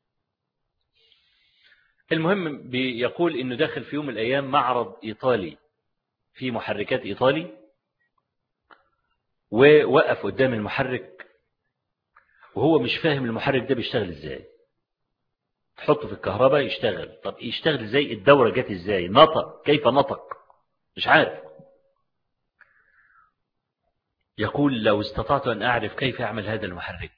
المهم بيقول إنه داخل في يوم من الأيام معرض إيطالي في محركات إيطالي، ووقف قدام المحرك وهو مش فاهم المحرك ده بيشتغل إزاي. تحطه في الكهرباء يشتغل، طب يشتغل إزاي؟ الدورة جت إزاي؟ نطق، كيف نطق؟ مش عارف. يقول: لو استطعت أن أعرف كيف أعمل هذا المحرك.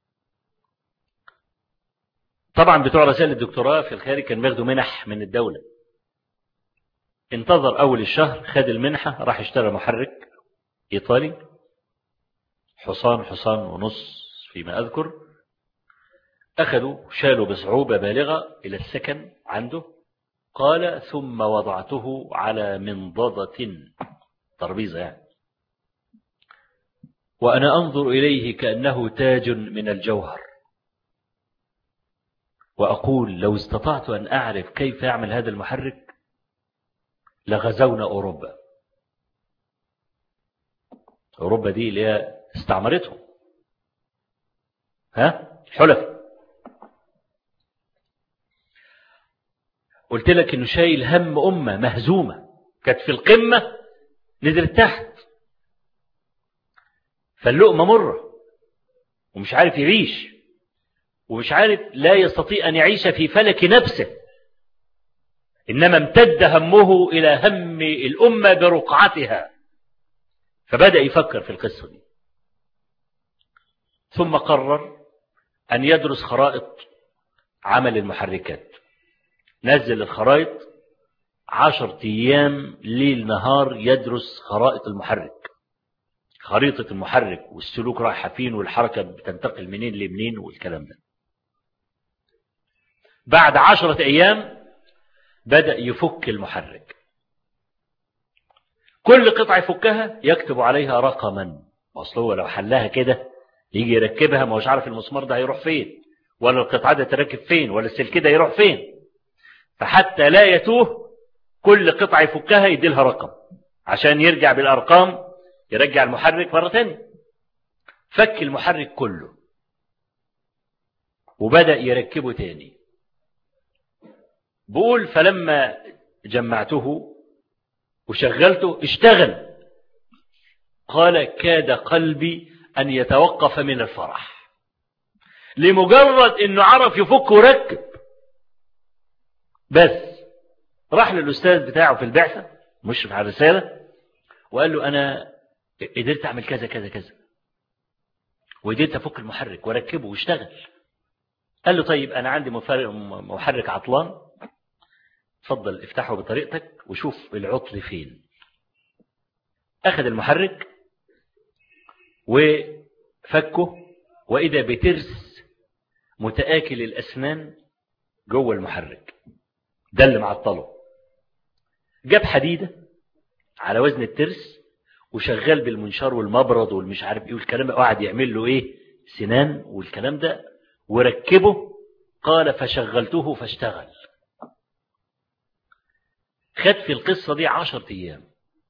طبعا بتوع رسائل الدكتوراه في الخارج كان بياخدوا منح من الدولة. انتظر أول الشهر، خد المنحة، راح اشترى محرك إيطالي حصان ونص فيما أذكر. أخذوا شالوا بصعوبة بالغة إلى السكن عنده. قال: ثم وضعته على منضدة، ترابيزة يعني، وأنا أنظر إليه كأنه تاج من الجوهر، وأقول: لو استطعت أن أعرف كيف أعمل هذا المحرك لغزونا أوروبا. أوروبا دي اللي هي استعمرتهم، الحلفاء. قلت لك إنه شايل هم أمة مهزومة كانت في القمة نزلت تحت، فاللقمة مرة ومش عارف يعيش، ومش عارف، لا يستطيع أن يعيش في فلك نفسه، إنما امتد همه إلى هم الأمة برقعتها. فبدأ يفكر في القصة دي، ثم قرر أن يدرس خرائط عمل المحركات. نزل الخرائط 10 أيام ليل نهار يدرس خرائط المحرك، خريطة المحرك والسلوك رايحة فين والحركة بتنتقل منين لمنين والكلام ده. بعد 10 أيام بدأ يفك المحرك، كل قطعة يفكها يكتب عليها رقما. أصله هو لو حلها كده يجي يركبها ما هوش عارف المسمار ده هيروح فين، ولا القطعة ده تركب فين، ولا السلك ده يروح فين. فحتى لا يتوه كل قطعة يفكها يدي لها رقم عشان يرجع بالأرقام يرجع المحرك مرة تانية. فك المحرك كله وبدأ يركبه تاني. بقول: فلما جمعته وشغلته اشتغل. قال كاد قلبي أن يتوقف من الفرح لمجرد أنه عرف يفك وركب. بس راح للأستاذ بتاعه في البعثة مشرف على الرسالة وقال له أنا قدرت أعمل كذا كذا كذا وقدرت أفك المحرك وركبه واشتغل. قال له طيب أنا عندي محرك عطلان، تفضل افتحه بطريقتك وشوف العطل فين. أخذ المحرك وفكه وإذا بترس متآكل الأسنان جوه المحرك ده اللي معطله. جاب حديدة على وزن الترس وشغال بالمنشار والمبرد والمش عارف ايه والكلام ده، قاعد يعمل له ايه سنان والكلام ده وركبه. قال فشغلته فاشتغل. خد في القصة دي 10 أيام.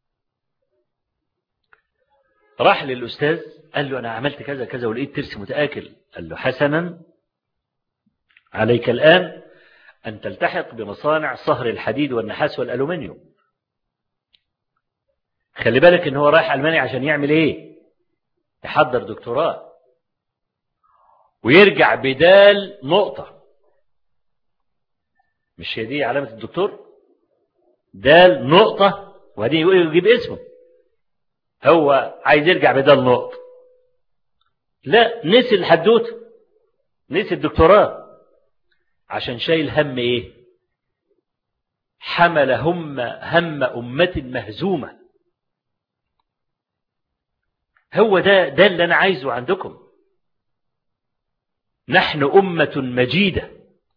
راح للأستاذ قال له أنا عملت كذا كذا ولقيت ترس متآكل. قال له حسنا، عليك الآن أن تلتحق بمصانع صهر الحديد والنحاس والألومنيوم. خلي بالك إن هو رايح ألمانيا عشان يعمل إيه؟ يحضر دكتوراه ويرجع بدال نقطة. مش هي دي علامة الدكتور؟ دال نقطة وبعدين يجيب اسمه. هو عايز يرجع بدال نقطة. لا، نسي الحدوته، نسي الدكتوراه عشان شايل هم ايه؟ حمل هم أمة مهزومة. هو ده اللي أنا عايزه عندكم. نحن أمة مجيدة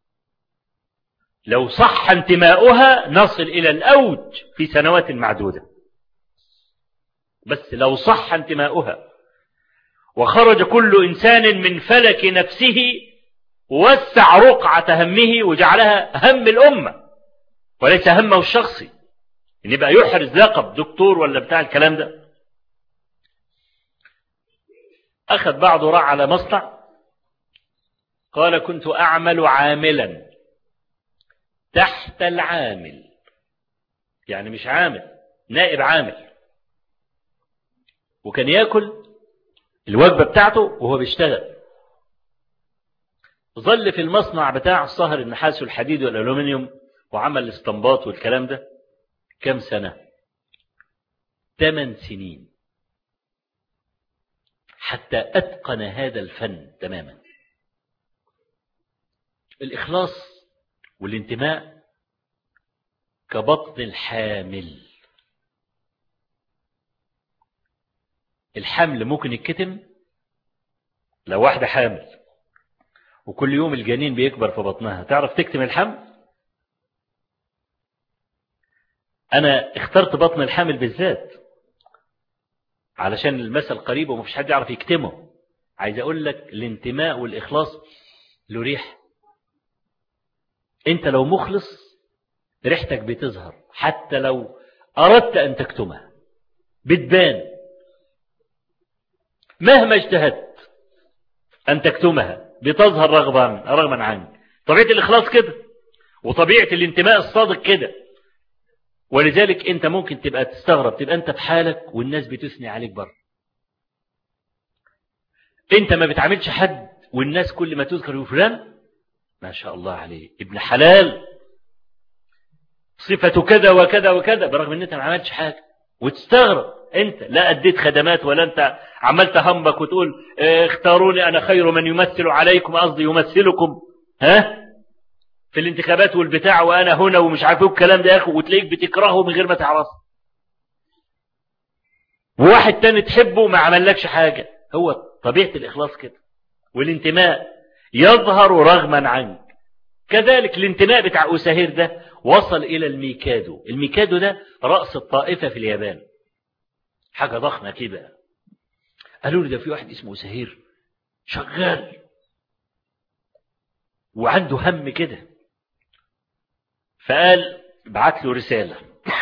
لو صح انتماؤها نصل إلى الأوج في سنوات معدودة، بس لو صح انتماؤها وخرج كل إنسان من فلك نفسه ووسع رقعة همه وجعلها هم الأمة وليس همه الشخصي، إن يبقى يحرز لقب دكتور ولا بتاع الكلام ده. أخذ بعضه راح على مصنع. قال كنت أعمل عاملا تحت العامل، يعني مش عامل، نائب عامل، وكان يأكل الوجبة بتاعته وهو بيشتغل. ظل في المصنع بتاع صهر النحاس والحديد والألومنيوم وعمل الاستنباط والكلام ده كم سنة؟ 8 سنين حتى أتقن هذا الفن تماما. الإخلاص والانتماء كبطن الحامل. الحمل ممكن يتكتم لو واحدة حامل وكل يوم الجنين بيكبر في بطنها، تعرف تكتم الحمل؟ أنا اخترت بطن الحامل بالذات علشان المثل قريب ومفيش حد يعرف يكتمه. عايز أقول لك الانتماء والإخلاص له ريح. أنت لو مخلص ريحتك بتظهر، حتى لو أردت أن تكتمها بتبان. مهما اجتهدت أن تكتمها بتظهر رغما عنك. طبيعة الإخلاص كده وطبيعة الانتماء الصادق كده. ولذلك أنت ممكن تبقى تستغرب، تبقى أنت في حالك والناس بتثني عليك بره. أنت ما بتعاملش حد والناس كل ما تذكر فلان ما شاء الله عليه ابن حلال صفته كذا وكذا وكذا، برغم أن أنت ما عملتش حاجة. وتستغرب أنت لا أديت خدمات ولا أنت عملت همك وتقول اختاروني أنا خير من يمثل عليكم، قصدي يمثلكم في الانتخابات والبتاع وأنا هنا ومش عارف الكلام ده يا أخي، وتلاقيك بتكرهه من غير ما تعرفه. وواحد تاني تحبه ما عملكش حاجة. هو طبيعة الإخلاص كده والانتماء يظهر رغما عنك. كذلك الانتماء بتاع أساهير ده وصل إلى الميكادو. الميكادو ده رأس الطائفة في اليابان، حاجة ضخمة كده. قالوا لي ده في واحد اسمه أساهير شغال وعنده هم كده. فقال بعت له رسالة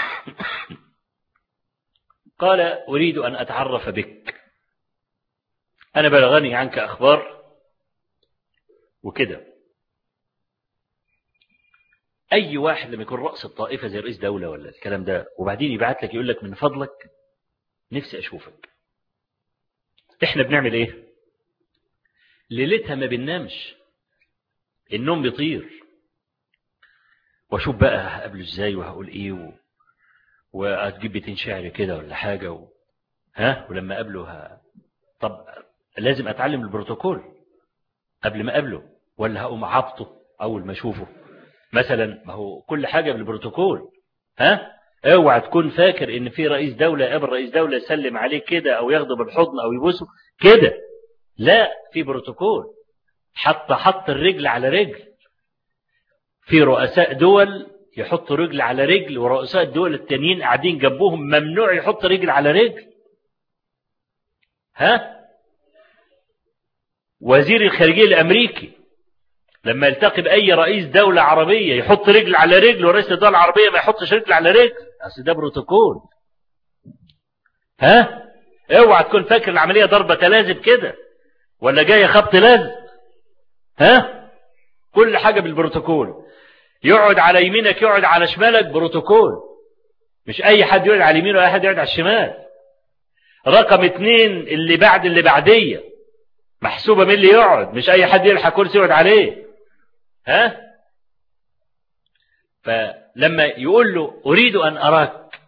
قال أريد أن أتعرف بك، أنا بلغني عنك أخبار وكده. أي واحد لما يكون رأس الطائفة زي رئيس دولة ولا الكلام ده، وبعدين يبعت لك يقول لك من فضلك نفسي أشوفك، إحنا بنعمل إيه؟ ليلتها ما بننامش، النوم بيطير، وأشوف بقى هقابله إزاي وهقول إيه وهتجيب بيتين شعر كده ولا حاجة ولما أقابله طب لازم أتعلم البروتوكول قبل ما أقابله، ولا هقوم عبطه أول ما أشوفه مثلا؟ ما هو كل حاجة بالبروتوكول. اوعى تكون فاكر ان في رئيس دولة قبل رئيس دولة يسلم عليه كده او ياخده بالحضن او يبوسه كده، لا، في بروتوكول. حط الرجل على رجل. في رؤساء دول يحطوا رجل على رجل، ورؤساء الدول التانيين قاعدين جنبهم ممنوع يحط رجل على رجل. وزير الخارجية الامريكي لما يلتقي بأي رئيس دولة عربية يحط رجل على رجل، ورئيس الدولة العربية ما يحطش رجل على رجل، اصل ده بروتوكول. اوعى تكون فاكر العملية ضربة تلازم كده ولا جاية خبط لازم. كل حاجة بالبروتوكول. يقعد على يمينك يقعد على شمالك، بروتوكول. مش اي حد يقعد على اليمين ولا اي حد يقعد على الشمال. رقم 2 اللي بعد اللي بعديه محسوبة من اللي يقعد، مش اي حد يلحق كرسي يقعد عليه. فلما يقول له أريد أن أراك،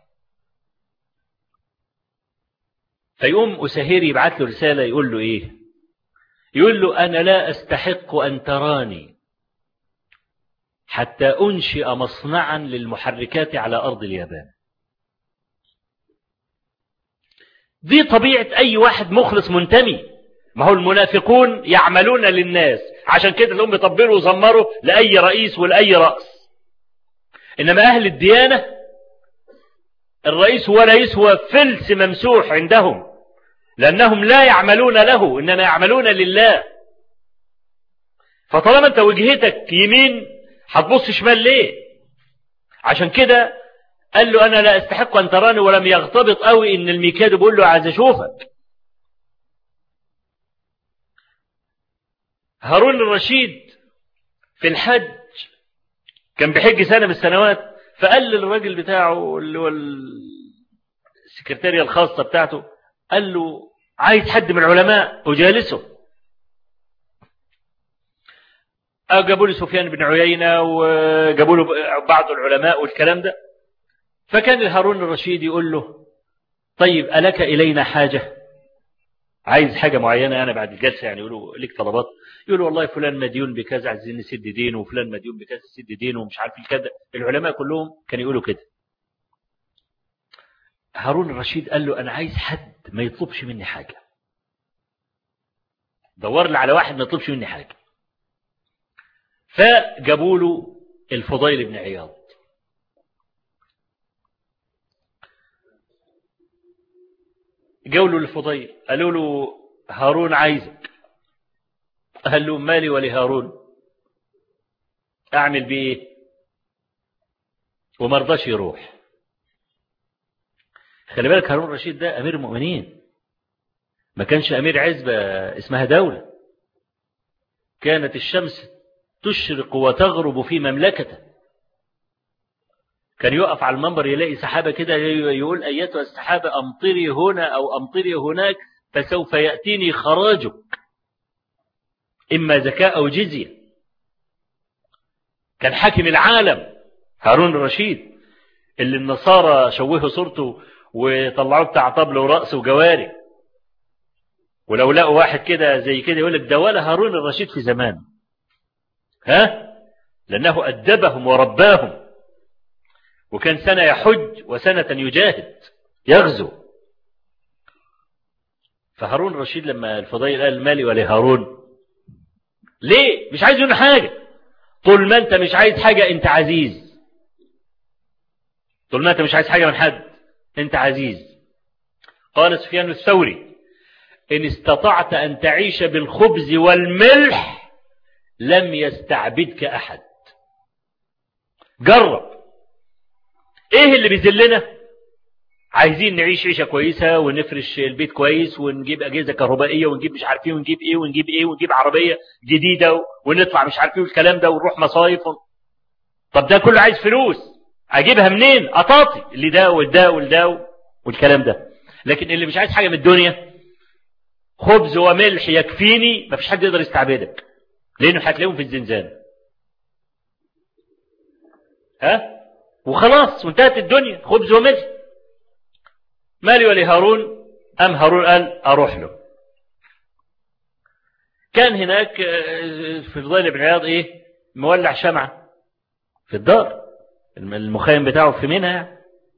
فيقوم أسهير يبعث له رسالة يقول له إيه؟ يقول له أنا لا أستحق أن تراني حتى أنشئ مصنعا للمحركات على أرض اليابان. دي طبيعة أي واحد مخلص منتمي. ما هو المنافقون يعملون للناس، عشان كده لهم يطبلوا وزمروا لأي رئيس ولأي رأس. إنما أهل الديانة الرئيس ولا يسوى فلس ممسوح عندهم، لأنهم لا يعملون له، إنما يعملون لله. فطالما أنت وجهتك يمين هتبص شمال ليه؟ عشان كده قال له أنا لا أستحق أن تراني، ولم يغتبط قوي إن الميكادو بيقول له عايز أشوفك. هارون الرشيد في الحج كان بحج سنة من السنوات، فقال للراجل بتاعه اللي هو السكرتارية الخاصة بتاعته، قال له عايز حد من العلماء أجالسه. جابوا له سفيان بن عيينة وجابوا له بعض العلماء والكلام ده. فكان هارون الرشيد يقول له طيب ألك إلينا حاجة؟ عايز حاجة معينة أنا بعد الجلسة، يعني يقولوا لك طلبات، يقولوا والله فلان مديون بكذا عايزين نسد دينه، وفلان مديون بكذا نسد دينه، ومش عارف كذا. العلماء كلهم كانوا يقولوا كده. هارون الرشيد قال له أنا عايز حد ما يطلبش مني حاجة، دور لي على واحد ما يطلبش مني حاجة. فجابوا له الفضيل بن عياض. جاولوا للفضيل قالوا له هارون عايزك. قال له مالي ولهارون، أعمل بيه؟ وما رضاش يروح. خلي بالك هارون الرشيد ده أمير المؤمنين، ما كانش أمير عزبة اسمها دولة. كانت الشمس تشرق وتغرب في مملكته. كان يقف على المنبر يلاقي سحابة كده يقول أيتها السحابة أمطري هنا أو أمطري هناك فسوف يأتيني خراجك، إما زكاة أو جزية. كان حاكم العالم هارون الرشيد، اللي النصارى شوهوا صورته وطلعوه بتاع طبل ورأس وجواري. ولو لقوا واحد كده زي كده يقول لك ده ولا هارون الرشيد في زمان، لأنه أدبهم ورباهم، وكان سنة يحج وسنة يجاهد يغزو. فهارون الرشيد لما الفضيل قال مالي ولهارون، ليه؟ مش عايز منه حاجة. طول ما انت مش عايز حاجة انت عزيز. طول ما انت مش عايز حاجة من حد انت عزيز. قال سفيان الثوري إن استطعت أن تعيش بالخبز والملح لم يستعبدك أحد. جرب. ايه اللي بيذلنا؟ عايزين نعيش عيشة كويسة ونفرش البيت كويس ونجيب أجهزة كهربائية ونجيب مش عارف ايه ونجيب ايه ونجيب ايه ونجيب عربية جديدة ونطلع مش عارف ايه والكلام ده ونروح مصايف. طب ده كله عايز فلوس، اجيبها منين؟ اطاطي اللي ده والده والده والكلام ده. لكن اللي مش عايز حاجة من الدنيا، خبز وملح يكفيني، مفيش حد يقدر يستعبدك، لانه هتلاقيهم في الزنزانة. وخلاص وانتهت الدنيا، خبز وملح. مالي ولهارون. أم هارون قال أروح له. كان هناك في الفضيل بن عياض مولع شمعة في الدار، المخيم بتاعه في منى.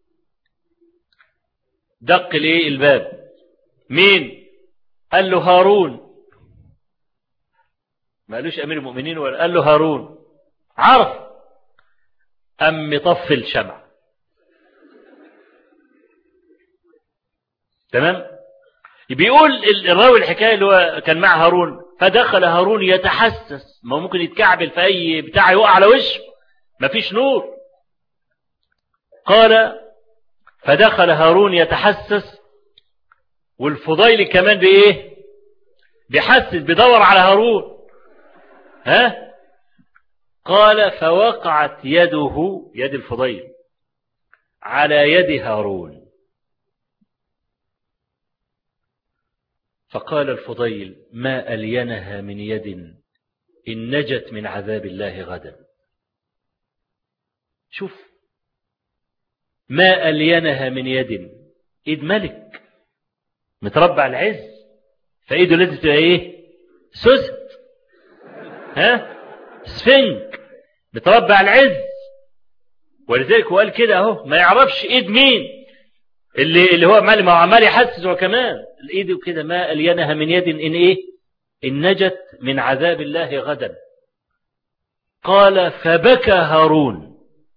دق الباب، مين؟ قال له هارون. ما قالوش أمير المؤمنين ولا، قال له هارون. عرف، أم طفي الشمع. تمام. بيقول الراوي الحكاية اللي هو كان مع هارون، فدخل هارون يتحسس، ما ممكن يتكعبل في أي بتاع يقع على وشه، مفيش نور. قال فدخل هارون يتحسس، والفضيل كمان بيحسس، بيدور على هارون. قال فوقعت يده، يد الفضيل، على يد هارون. فقال الفضيل ما ألينها من يد إن نجت من عذاب الله غدا. شوف، ما ألينها من يد، إيد ملك متربع العز، فإيده لازم تبقى سوست، سفنج متربع العز. ولذلك هو قال كده اهو، ما يعرفش ايد مين اللي هو عمال يحسس هو كمان الايد كده. ما ألينها من يد إن نجت من عذاب الله غدا. قال فبكى هارون.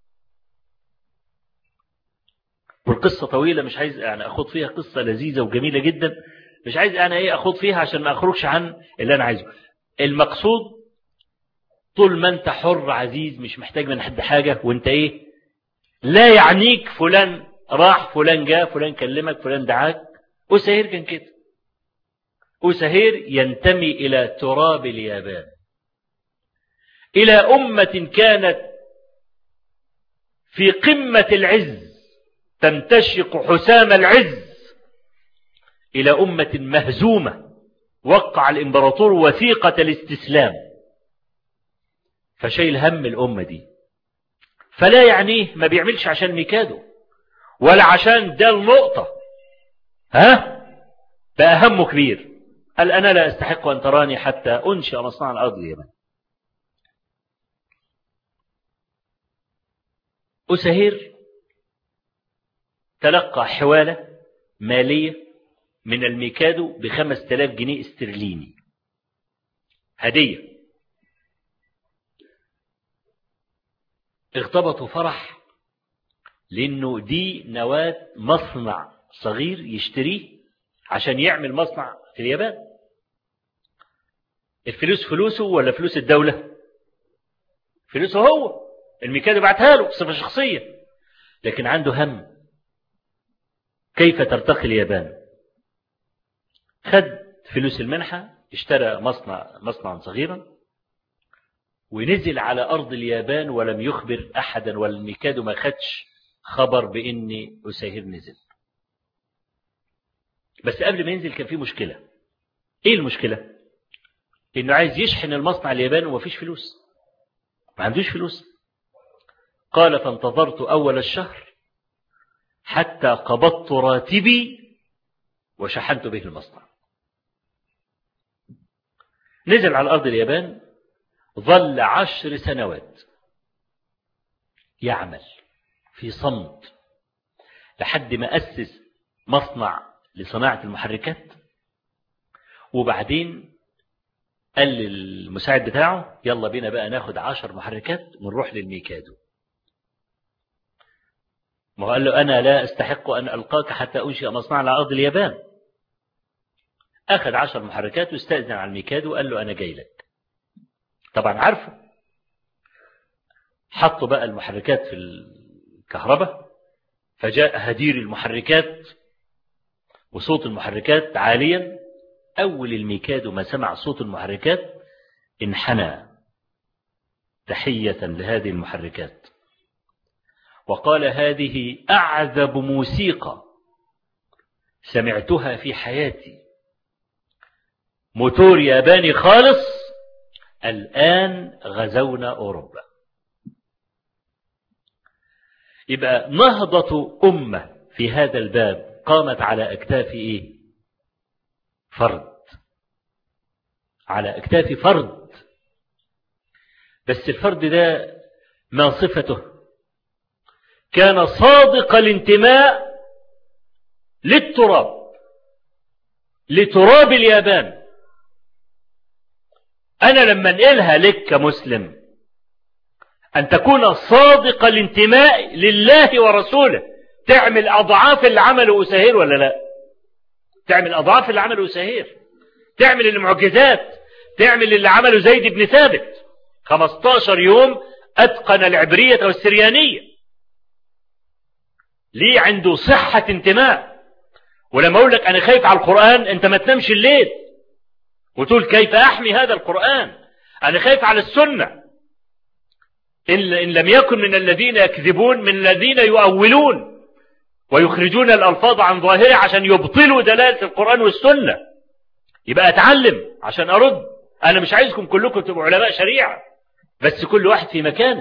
والقصة طويلة، مش عايز أخوض فيها، قصة لذيذة وجميلة جدا، مش عايز أخوض فيها عشان ما أخرجش عن اللي أنا عايزه. المقصود طول ما أنت حر عزيز، مش محتاج من حد حاجة، وأنت لا يعنيك فلان راح، فلان جاء، فلان كلمك، فلان دعاك. أسهير كان كده. أسهير ينتمي إلى تراب اليابان، إلى أمة كانت في قمة العز تنتشق حسام العز، إلى أمة مهزومة وقع الإمبراطور وثيقة الاستسلام، فشيل هم الأمة دي. فلا يعنيه، ما بيعملش عشان ميكادو ولا عشان ده النقطة، بقى همه كبير. قال أنا لا أستحق أن تراني حتى أنشئ مصنع الأرض اليمن. أسهير تلقى حوالة مالية من الميكادو ب5,000 جنيه استرليني هدية. اغتبطوا فرح، لأنه دي نواة مصنع صغير يشتريه عشان يعمل مصنع في اليابان. الفلوس فلوسه ولا فلوس الدولة؟ فلوسه هو، الميكادو بعتها له بصفة شخصية، لكن عنده هم كيف ترتقي اليابان. خد فلوس المنحة، اشترى مصنعا صغيرا، ونزل على أرض اليابان ولم يخبر أحدا، والميكادو ما خدش خبر بأن أسهير نزل. بس قبل ما ينزل كان في مشكلة. ايه المشكلة؟ انه عايز يشحن المصنع الياباني ومفيش فلوس، ما عندوش فلوس. قال فانتظرت أول الشهر حتى قبضت راتبي وشحنت به المصنع. نزل على أرض اليابان، ظل 10 سنوات يعمل في صمت لحد ما أسس مصنع لصناعة المحركات. وبعدين قال للمساعد بتاعه يلا بينا بقى ناخد 10 محركات ونروح للميكادو. ما قال له أنا لا أستحق أن ألقاك حتى أنشئ مصنع على أرض اليابان. أخذ 10 محركات واستأذن على الميكادو وقال له أنا جاي لك. طبعا عارفه. حطوا بقى المحركات في الكهرباء، فجاء هدير المحركات وصوت المحركات عاليا. أول الميكادو ما سمع صوت المحركات انحنى تحية لهذه المحركات، وقال هذه أعذب موسيقى سمعتها في حياتي، موتور ياباني خالص، الآن غزونا أوروبا. يبقى نهضة أمة في هذا الباب قامت على أكتاف إيه؟ فرد، على أكتاف فرد. بس الفرد ده ما صفته؟ كان صادق الانتماء للتراب، لتراب اليابان. أنا لما انقلها لك كمسلم أن تكون صادق الانتماء لله ورسوله، تعمل أضعاف اللي عمله أساهير ولا لا؟ تعمل أضعاف اللي عمله أساهير، تعمل المعجزات، تعمل اللي عمله زيد بن ثابت 15 يوم أتقن العبرية والسريانية. ليه؟ عنده صحة انتماء. ولما أقول لك أنا خايف على القرآن، أنت ما تنامش الليل وتقول كيف أحمي هذا القرآن. أنا خايف على السنة، إن لم يكن من الذين يكذبون، من الذين يؤولون ويخرجون الألفاظ عن ظاهرها عشان يبطلوا دلالة القرآن والسنة. يبقى أتعلم عشان أرد. أنا مش عايزكم كلكم تبقوا علماء شريعة، بس كل واحد في مكانه،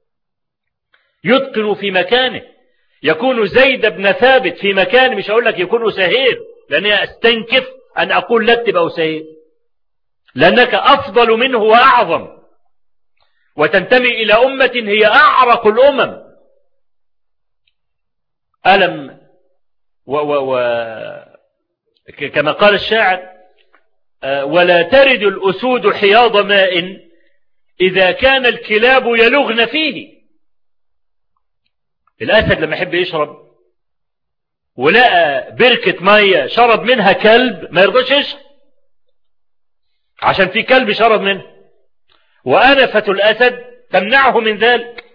يتقن في مكانه. يكون زيد بن ثابت في مكانه، مش هقول لك يكون أساهير، لأني أستنكف أن أقول لك تبقى أساهير، لأنك أفضل منه وأعظم، وتنتمي إلى أمة هي أعرق الأمم. ألم كما قال الشاعر: ولا ترد الأسود حياض ماء إذا كان الكلاب يلغن فيه. الأسد لما يحب يشرب ولقى بركة مية شرب منها كلب، ما يرضاش يشرب عشان في كلب شرب منه، وأنفة الأسد تمنعه من ذلك.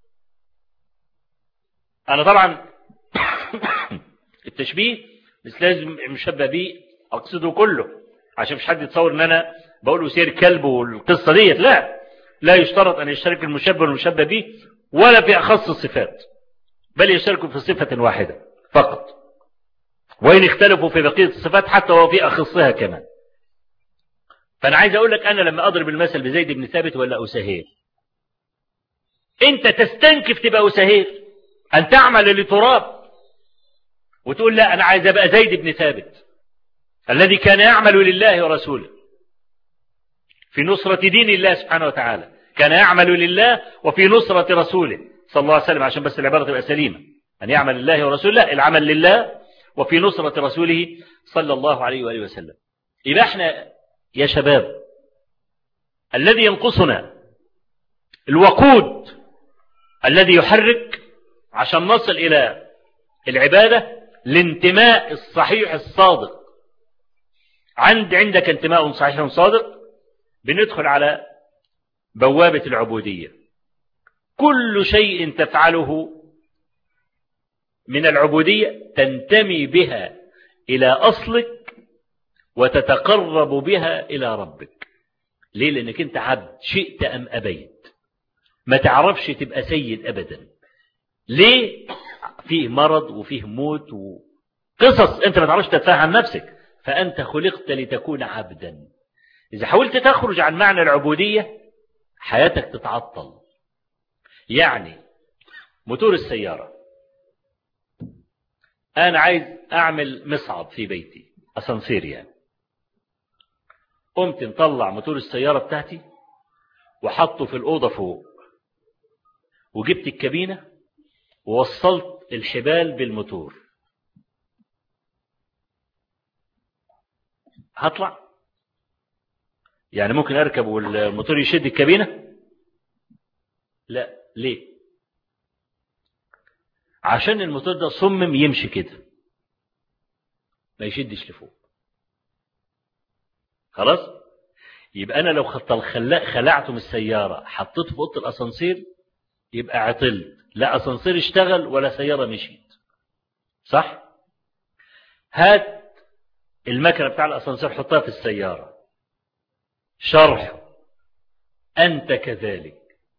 أنا طبعا التشبيه مش لازم مشبه بيه أقصده كله، عشان مش حد يتصور ان انا بقول سير كلب والقصة ديت. لا يشترط ان يشترك المشبه والمشبه به ولا في اخص الصفات، بل يشتركوا في صفة واحدة فقط، وإن اختلفوا في بقية الصفات حتى وفي أخصها كمان. فأنا عايز أقول لك، أنا لما أضرب المثل بزيد بن ثابت ولا أساهير، أنت تستنكف تبقى أساهير، أن تعمل لتراب وتقول لا أنا عايز أبقى زيد بن ثابت الذي كان يعمل لله ورسوله في نصرة دين الله سبحانه وتعالى، كان يعمل لله وفي نصرة رسوله صلى الله عليه وسلم، عشان بس العبارة تبقى سليمة. أن يعمل لله ورسوله، لا، العمل لله وفي نصرة رسوله صلى الله عليه وآله وسلم. يبقى احنا يا شباب الذي ينقصنا الوقود الذي يحرك عشان نصل إلى العبادة، الانتماء الصحيح الصادق. عندك انتماء صحيح صادق، بندخل على بوابة العبودية. كل شيء تفعله من العبودية تنتمي بها إلى أصلك وتتقرب بها إلى ربك. ليه؟ لأنك أنت عبد، شئت أم أبيت، ما تعرفش تبقى سيد أبدا. ليه؟ فيه مرض وفيه موت وقصص أنت ما تعرفش تدفعها عن نفسك، فأنت خلقت لتكون عبدا. إذا حاولت تخرج عن معنى العبودية حياتك تتعطل. يعني موتور السيارة، أنا عايز أعمل مصعد في بيتي، أسانسير يعني، قمت نطلع موتور السيارة بتاعتي وحطه في الأوضة فوق، وجبت الكابينة ووصلت الحبال بالموتور، هطلع؟ يعني ممكن أركب والموتور يشد الكابينة؟ لا. ليه؟ عشان الموتور ده صمم يمشي كده، ما يشدش لفوق. خلاص؟ يبقى أنا لو خلعته من السيارة حطيته في أوضة الأسانسير يبقى عطلت، لا أسانسير اشتغل ولا سيارة مشيت. صح؟ هات المكنة بتاع الأسانسير حطها في السيارة، شرح أنت كذلك.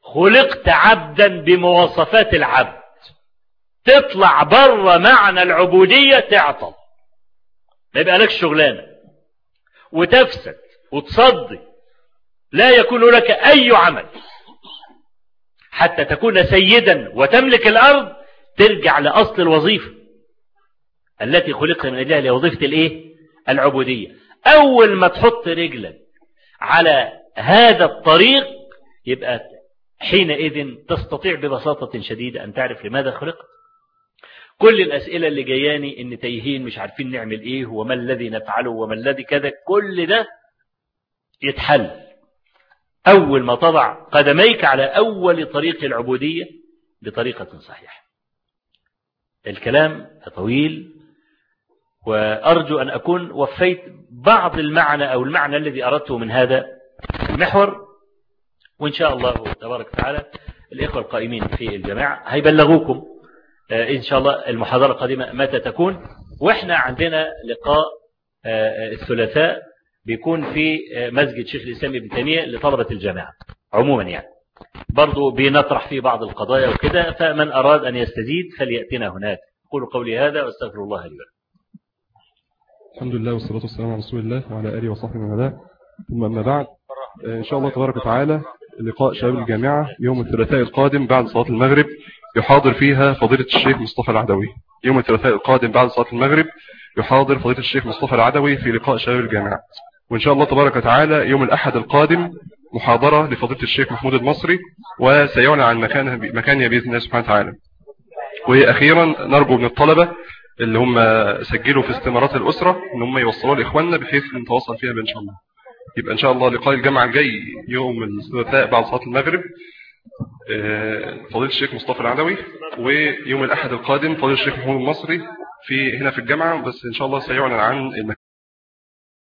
خلقت عبدا بمواصفات العبد، تطلع بره معنى العبودية تعطل، ما يبقى لك شغلانة وتفسد وتصدي، لا يكون لك أي عمل حتى تكون سيدا وتملك الأرض، ترجع لأصل الوظيفة التي خلقت من أجلها، لوظيفة العبودية. أول ما تحط رجلك على هذا الطريق يبقى حينئذ تستطيع ببساطة شديدة أن تعرف لماذا خلقت. كل الأسئلة اللي جاياني إن تايهين مش عارفين نعمل إيه وما الذي نفعله وما الذي كذا، كل ده يتحل أول ما تضع قدميك على أول طريق العبودية بطريقة صحيحة. الكلام طويل، وأرجو أن أكون وفيت بعض المعنى أو المعنى الذي أردته من هذا المحور، وإن شاء الله تبارك وتعالى الإخوة القائمين في الجماعة هيبلغوكم إن شاء الله المحاضرة القادمة متى تكون. وإحنا عندنا لقاء الثلاثاء بيكون في مسجد شيخ الإسلام ابن تيمية لطلبة الجامعة عموما، يعني برضو بنطرح فيه بعض القضايا وكده، فمن أراد أن يستزيد فليأتنا هناك. أقول قولي هذا واستغفر الله لي ولكم. الحمد لله والصلاة والسلام على رسول الله وعلى آله وصحبه ومن والاه، ثم أما بعد، إن شاء الله تبارك وتعالى لقاء شباب الجامعة يوم الثلاثاء القادم بعد صلاة المغرب، يحاضر فيها فضيلة الشيخ مصطفى العدوي. يوم الثلاثاء القادم بعد صلاة المغرب يحاضر فضيلة الشيخ مصطفى العدوي في لقاء شباب الجامعة. وإن شاء الله تبارك وتعالى يوم الأحد القادم محاضرة لفضيلة الشيخ محمود المصري، وسيعلن عن مكانها بإذن الله سبحانه وتعالى. وأخيرا نرجو من الطلبة اللي هم سجلوا في استمارات الأسرة ان هم يوصلوا لإخواننا بحيث نتواصل فيها إن شاء الله. يبقى إن شاء الله لقاء الجامعة الجاي يوم الثلاثاء بعد صلاة المغرب فضيلة الشيخ مصطفى العدوي، ويوم الأحد القادم فضيلة الشيخ محمود المصري في هنا في الجامعة، بس إن شاء الله سيعلن عن المكان.